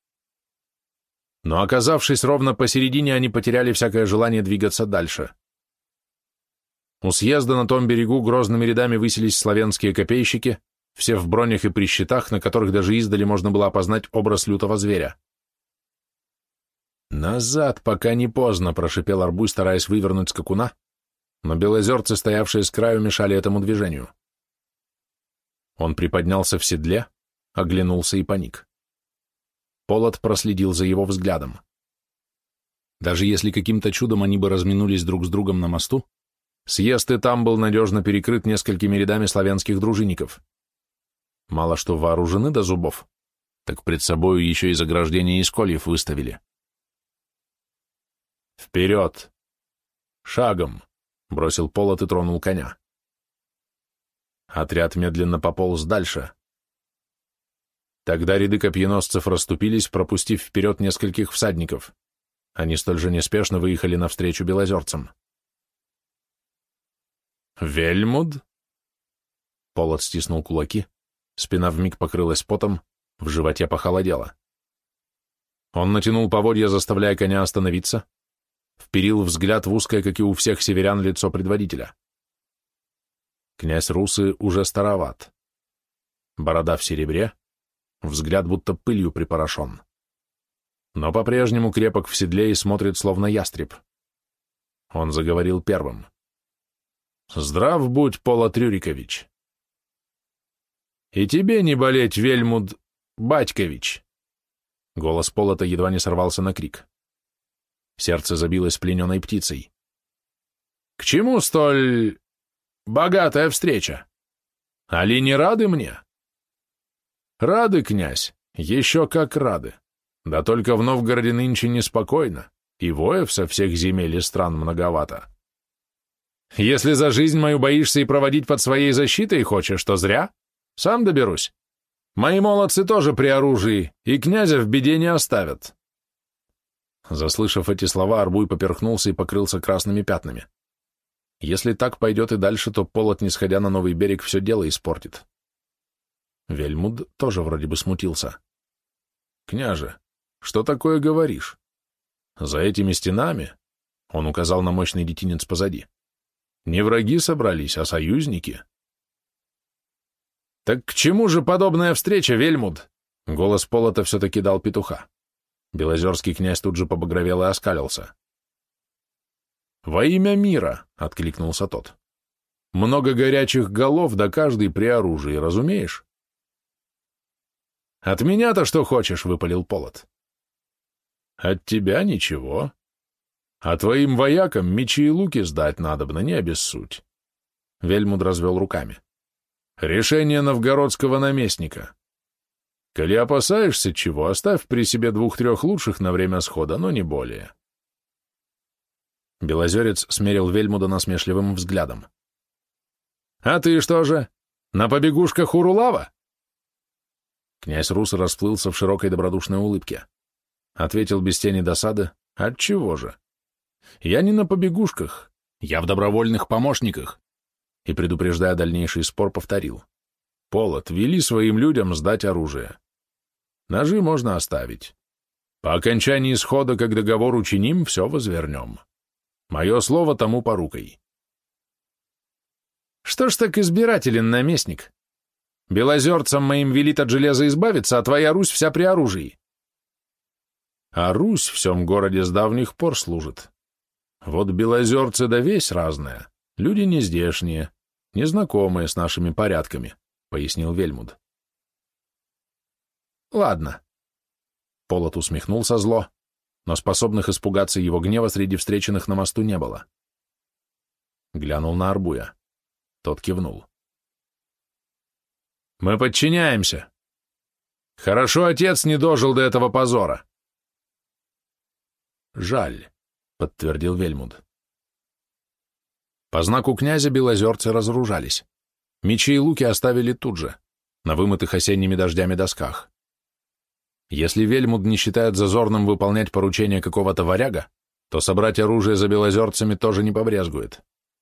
Speaker 1: Но оказавшись ровно посередине, они потеряли всякое желание двигаться дальше. У съезда на том берегу грозными рядами высились славянские копейщики, все в бронях и при щитах, на которых даже издали можно было опознать образ лютого зверя. «Назад, пока не поздно», — прошипел Арбуй, стараясь вывернуть скакуна, но белозерцы, стоявшие с краю, мешали этому движению. Он приподнялся в седле, оглянулся и паник. Полот проследил за его взглядом. Даже если каким-то чудом они бы разминулись друг с другом на мосту, съезд и там был надежно перекрыт несколькими рядами славянских дружинников. Мало что вооружены до зубов, так пред собою еще и заграждение из кольев выставили. «Вперед! Шагом!» — бросил Полот и тронул коня. Отряд медленно пополз дальше. Тогда ряды копьеносцев расступились, пропустив вперед нескольких всадников. Они столь же неспешно выехали навстречу белозерцам. «Вельмуд?» Полот стиснул кулаки, спина вмиг покрылась потом, в животе похолодело. Он натянул поводья, заставляя коня остановиться, вперил взгляд в узкое, как и у всех северян, лицо предводителя. Князь Русы уже староват. Борода в серебре, взгляд будто пылью припорошен. Но по-прежнему крепок в седле и смотрит, словно ястреб. Он заговорил первым. «Здрав будь, Полот Рюрикович!» «И тебе не болеть, Вельмуд Батькович!» Голос Полота едва не сорвался на крик. Сердце забилось плененной птицей. «К чему столь богатая встреча? Али не рады мне?» «Рады, князь, еще как рады. Да только в Новгороде нынче неспокойно, и воев со всех земель и стран многовато. Если за жизнь мою боишься и проводить под своей защитой хочешь, то зря. Сам доберусь. Мои молодцы тоже при оружии, и князя в беде не оставят». Заслышав эти слова, Арбуй поперхнулся и покрылся красными пятнами. Если так пойдет и дальше, то Полот, не сходя на новый берег, все дело испортит. Вельмуд тоже вроде бы смутился. «Княже, что такое говоришь? За этими стенами, — он указал на мощный детинец позади, — не враги собрались, а союзники». «Так к чему же подобная встреча, Вельмуд?» Голос Полота все-таки дал петуха. Белозерский князь тут же побагровел и оскалился. «Во имя мира!» — откликнулся тот. «Много горячих голов, да каждый при оружии, разумеешь?» «От меня-то что хочешь?» — выпалил Полот. «От тебя ничего. А твоим воякам мечи и луки сдать надобно, не обессудь». Вельмуд развел руками. «Решение новгородского наместника. Коли опасаешься чего, оставь при себе 2-3 лучших на время схода, но не более». Белозерец смерил Вельмуда насмешливым взглядом. «А ты что же, на побегушках Урулава?» Князь Рус расплылся в широкой добродушной улыбке. Ответил без тени досады,
Speaker 2: Отчего же? Я не на побегушках, я в добровольных помощниках. И, предупреждая дальнейший спор, повторил. Полот, вели своим людям сдать оружие. Ножи можно оставить. По окончании схода, как договор учиним, все возвернем. Мое слово тому порукой. Что ж так избирателен, наместник? Белозерцам моим велит от железа избавиться, а твоя Русь вся при оружии. А Русь в всем городе с давних пор служит. Вот белозерцы да весь разная, люди не здешние, незнакомые с нашими порядками, пояснил Вельмуд. Ладно. Полот усмехнулся зло, но способных испугаться его гнева среди встреченных на мосту не было. Глянул на Арбуя. Тот кивнул. «Мы подчиняемся. Хорошо отец не дожил до этого позора». «Жаль», — подтвердил Вельмуд. По знаку князя белозерцы разоружались. Мечи и луки оставили тут же, на вымытых осенними дождями досках. Если Вельмуд не считает зазорным выполнять поручение какого-то варяга, то собрать оружие за белозерцами тоже не побрезгует.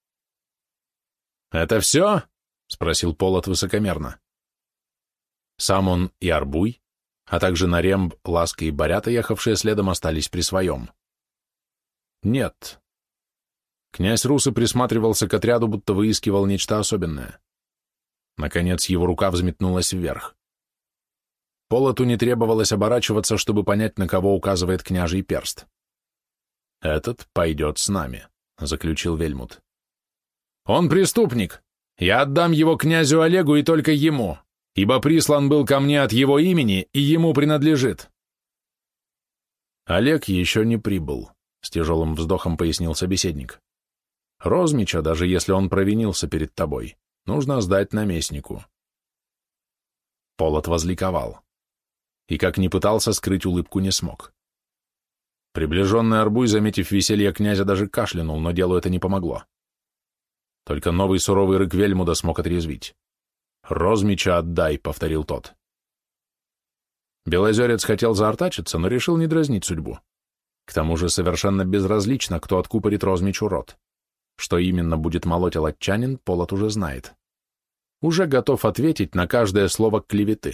Speaker 2: «Это все?» — спросил Полот высокомерно. Сам он и Арбуй, а также Наремб, Ласка и Борята, ехавшие следом, остались при своем. Нет. Князь Русы присматривался к отряду, будто выискивал нечто особенное. Наконец его рука взметнулась вверх. Полоту не требовалось оборачиваться, чтобы понять, на кого указывает княжий перст. «Этот пойдет с нами», — заключил Вельмуд. «Он преступник. Я отдам его князю Олегу и только ему, ибо прислан был ко мне от его имени и ему принадлежит». «Олег еще не прибыл», — с тяжелым вздохом пояснил собеседник. «Розмича, даже если он провинился перед тобой, нужно сдать наместнику». Полот возликовал. И как ни пытался, скрыть улыбку не смог. Приближенный Арбуй, заметив веселье князя, даже кашлянул, но делу это не помогло. Только новый суровый рык Вельмуда смог отрезвить. «Розмича отдай», — повторил тот. Белозерец хотел заортачиться, но решил не дразнить судьбу. К тому же совершенно безразлично, кто откупорит Розмичу рот. Что именно будет молоть алатчанин, Полот уже знает. Уже готов ответить на каждое слово клеветы.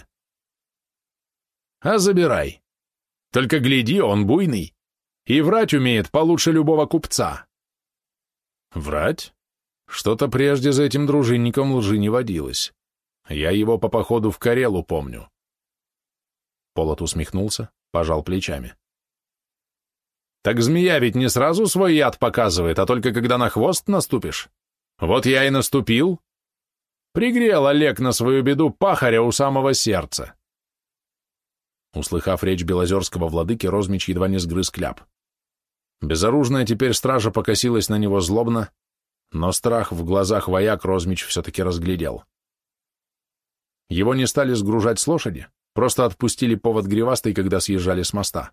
Speaker 2: «А забирай. Только гляди, он буйный. И врать умеет получше любого купца». «Врать? Что-то прежде за этим дружинником лжи не водилось. Я его по походу в Карелу помню». Полот усмехнулся, пожал плечами. «Так змея ведь не сразу свой яд показывает, а только когда на хвост наступишь. Вот я и наступил. Пригрел Олег на свою беду пахаря у самого сердца». Услыхав речь белозерского владыки, Розмич едва не сгрыз кляп. Безоружная теперь стража покосилась на него злобно, но страх в глазах вояк Розмич все-таки разглядел. Его не стали сгружать с лошади, просто отпустили повод гривастой, когда съезжали с моста.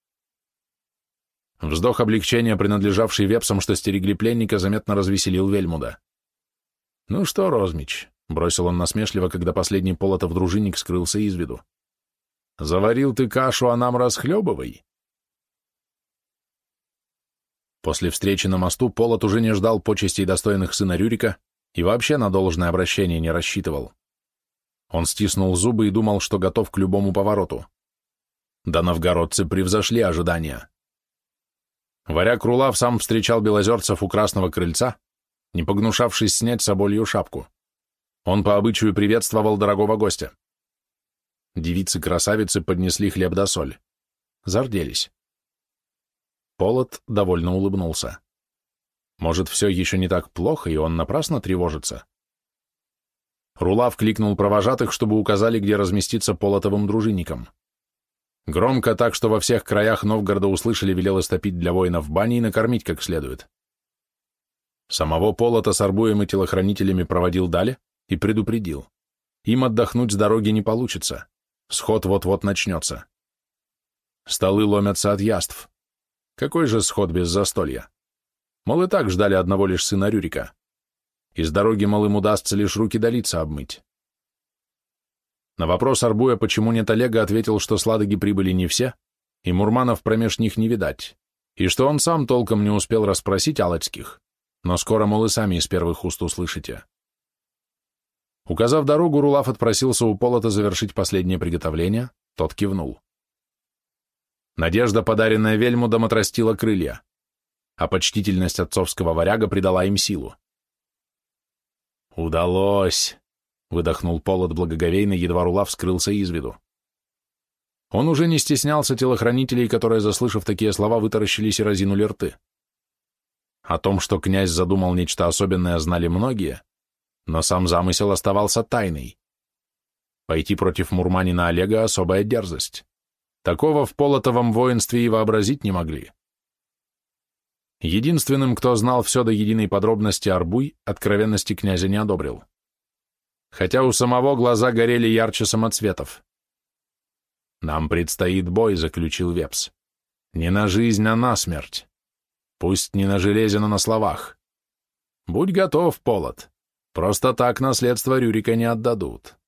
Speaker 2: Вздох облегчения, принадлежавший вепсам, что стерегли пленника, заметно развеселил Вельмуда. «Ну что, Розмич», — бросил он насмешливо, когда последний Полотов дружинник скрылся из виду, — «заварил ты кашу, а нам расхлебывай». После встречи на мосту Полот уже не ждал почестей достойных сына Рюрика и вообще на должное обращение не рассчитывал. Он стиснул зубы и думал, что готов к любому повороту. Да новгородцы превзошли ожидания. Варяг Рулав сам встречал белозерцев у Красного крыльца, не погнушавшись снять соболью шапку. Он по обычаю приветствовал дорогого гостя. Девицы-красавицы поднесли хлеб да соль. Зарделись. Полот довольно улыбнулся. Может, все еще не так плохо, и он напрасно тревожится? Рулав кликнул провожатых, чтобы указали, где разместиться Полотовым дружинникам. Громко так, что во всех краях Новгорода услышали, велел истопить для воинов бани и накормить как следует. Самого Полота с Арбуем и телохранителями проводил далее и предупредил. Им отдохнуть с дороги не получится. Сход вот-вот начнется. Столы ломятся от яств. Какой же сход без застолья? Мол, и так ждали одного лишь сына Рюрика. Из дороги малым удастся лишь руки да лица обмыть. На вопрос Арбуя, почему нет Олега, ответил, что с Ладоги прибыли не все, и мурманов промеж них не видать,
Speaker 1: и что он сам толком не успел расспросить Алочских, но скоро, мол, и сами из первых уст услышите. Указав дорогу, Рулав отпросился у Полота завершить последнее приготовление, тот кивнул. Надежда, подаренная Вельмудом, отрастила крылья, а почтительность отцовского варяга придала им силу. «Удалось!» — выдохнул Полот благоговейно, едва Рулав скрылся из виду. Он уже не стеснялся телохранителей, которые, заслышав такие слова, вытаращились и разинули рты. О том, что князь задумал нечто особенное, знали многие, но сам замысел оставался тайной. Пойти против мурманина Олега — особая дерзость. Такого в Полотовом воинстве и вообразить не могли. Единственным, кто знал все до единой подробности Арбуй, откровенности князя не одобрил. Хотя у самого глаза горели ярче самоцветов. «Нам предстоит бой», — заключил Вепс. «Не на жизнь, а на смерть. Пусть не на железе, но на словах. Будь готов, Полот. Просто так наследство Рюрика не отдадут».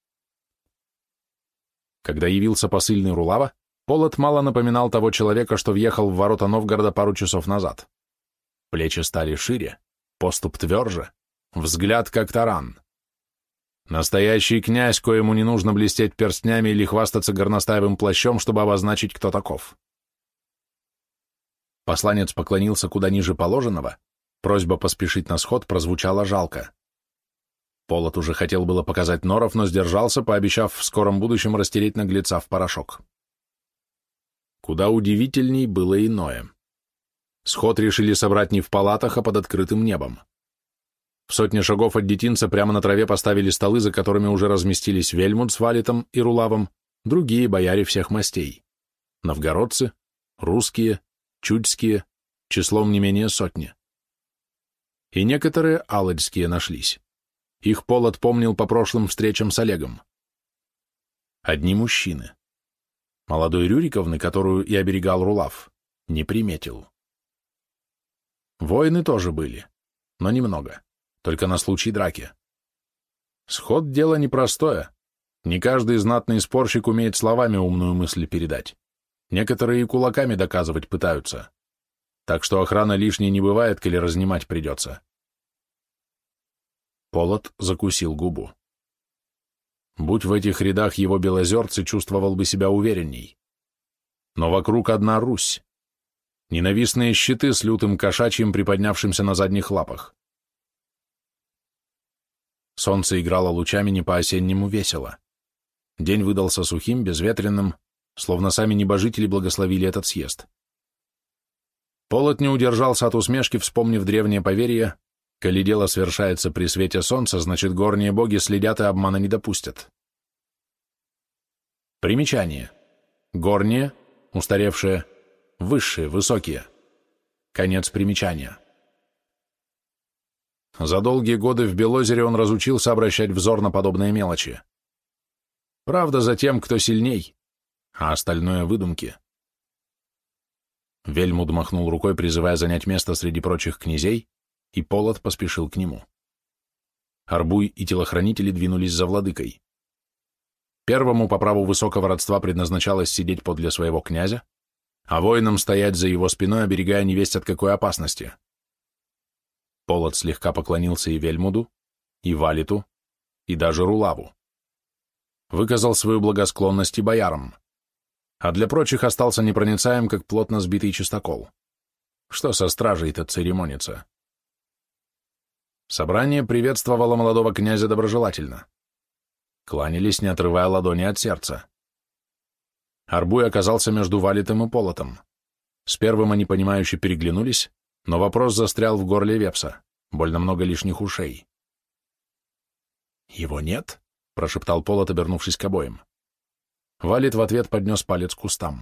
Speaker 1: Когда явился посыльный Рулава, Полот мало напоминал того человека, что въехал в ворота Новгорода пару часов назад. Плечи стали шире, поступ тверже, взгляд как таран. Настоящий князь, коему не нужно блестеть перстнями или хвастаться горностаевым плащом, чтобы обозначить, кто таков. Посланец поклонился куда ниже положенного, просьба поспешить на сход прозвучала жалко. Полот уже хотел было показать норов, но сдержался, пообещав в скором будущем растереть наглеца в порошок. Куда удивительней было иное. Сход решили собрать не в палатах, а под открытым небом. В 100 шагов от детинца прямо на траве поставили столы, за которыми уже разместились Вельмунд с Валитом и Рулавом, другие бояре всех мастей. Новгородцы, русские, чудские, числом не менее 100. И некоторые алочские нашлись. Их Полот помнил по прошлым встречам с Олегом. Одни мужчины. Молодой Рюриковны, которую и оберегал Рулав, не приметил. Воины тоже были, но немного. Только на случай драки. Сход — дело непростое. Не каждый знатный спорщик умеет словами умную мысль передать. Некоторые и кулаками доказывать пытаются. Так что охрана лишней не бывает, коли разнимать придется. Полот закусил губу. Будь в этих рядах его белозерцы, чувствовал бы себя уверенней. Но вокруг одна Русь. Ненавистные щиты с лютым кошачьим, приподнявшимся на задних лапах. Солнце играло лучами не по-осеннему весело. День выдался сухим, безветренным, словно сами небожители благословили этот съезд. Полот не удержался от усмешки, вспомнив древнее поверье: коли дело свершается при свете солнца, значит, горние боги следят и обмана не допустят. Примечание. Горние, устаревшие, высшие, высокие. Конец примечания. За долгие годы в Белозере он разучился обращать взор на подобные мелочи. Правда, за тем, кто сильней, а остальное — выдумки. Вельмуд махнул рукой, призывая занять место среди прочих князей, и Полот поспешил к нему. Арбуй и телохранители двинулись за владыкой. Первому по праву высокого родства предназначалось сидеть подле своего князя, а воинам стоять за его спиной, оберегая невесть от какой опасности. Полот слегка поклонился и Вельмуду, и Валиту, и даже Рулаву. Выказал свою благосклонность и боярам, а для прочих остался непроницаем, как плотно сбитый чистокол. Что со стражей-то церемониться? Собрание приветствовало молодого князя доброжелательно. Кланялись, не отрывая ладони от сердца. Арбуй оказался между Валитом и Полотом. С первым они понимающе переглянулись, но вопрос застрял в горле Вепса. Больно много лишних ушей. «Его нет?» — прошептал Полот, обернувшись к обоим. Валит в ответ поднес палец к кустам.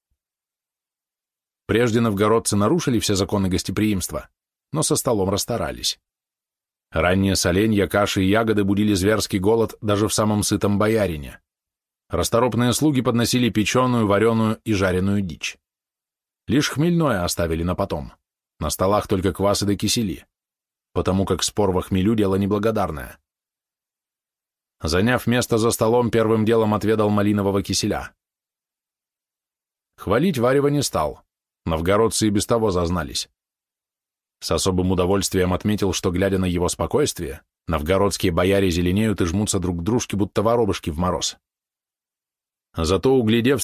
Speaker 1: Прежде новгородцы нарушили все законы гостеприимства, но со столом расстарались. Ранние соленья, каши и ягоды будили зверский голод даже в самом сытом боярине. Расторопные слуги подносили печеную, вареную и жареную дичь. Лишь хмельное оставили на потом. На столах только квасы да кисели, потому как спор во хмелю — дело неблагодарное. Заняв место за столом, первым делом отведал малинового киселя. Хвалить варево не стал. Новгородцы и без того зазнались. С особым удовольствием отметил, что, глядя на его спокойствие, новгородские бояре зеленеют и жмутся друг к дружке, будто воробушки в мороз. Зато, углядев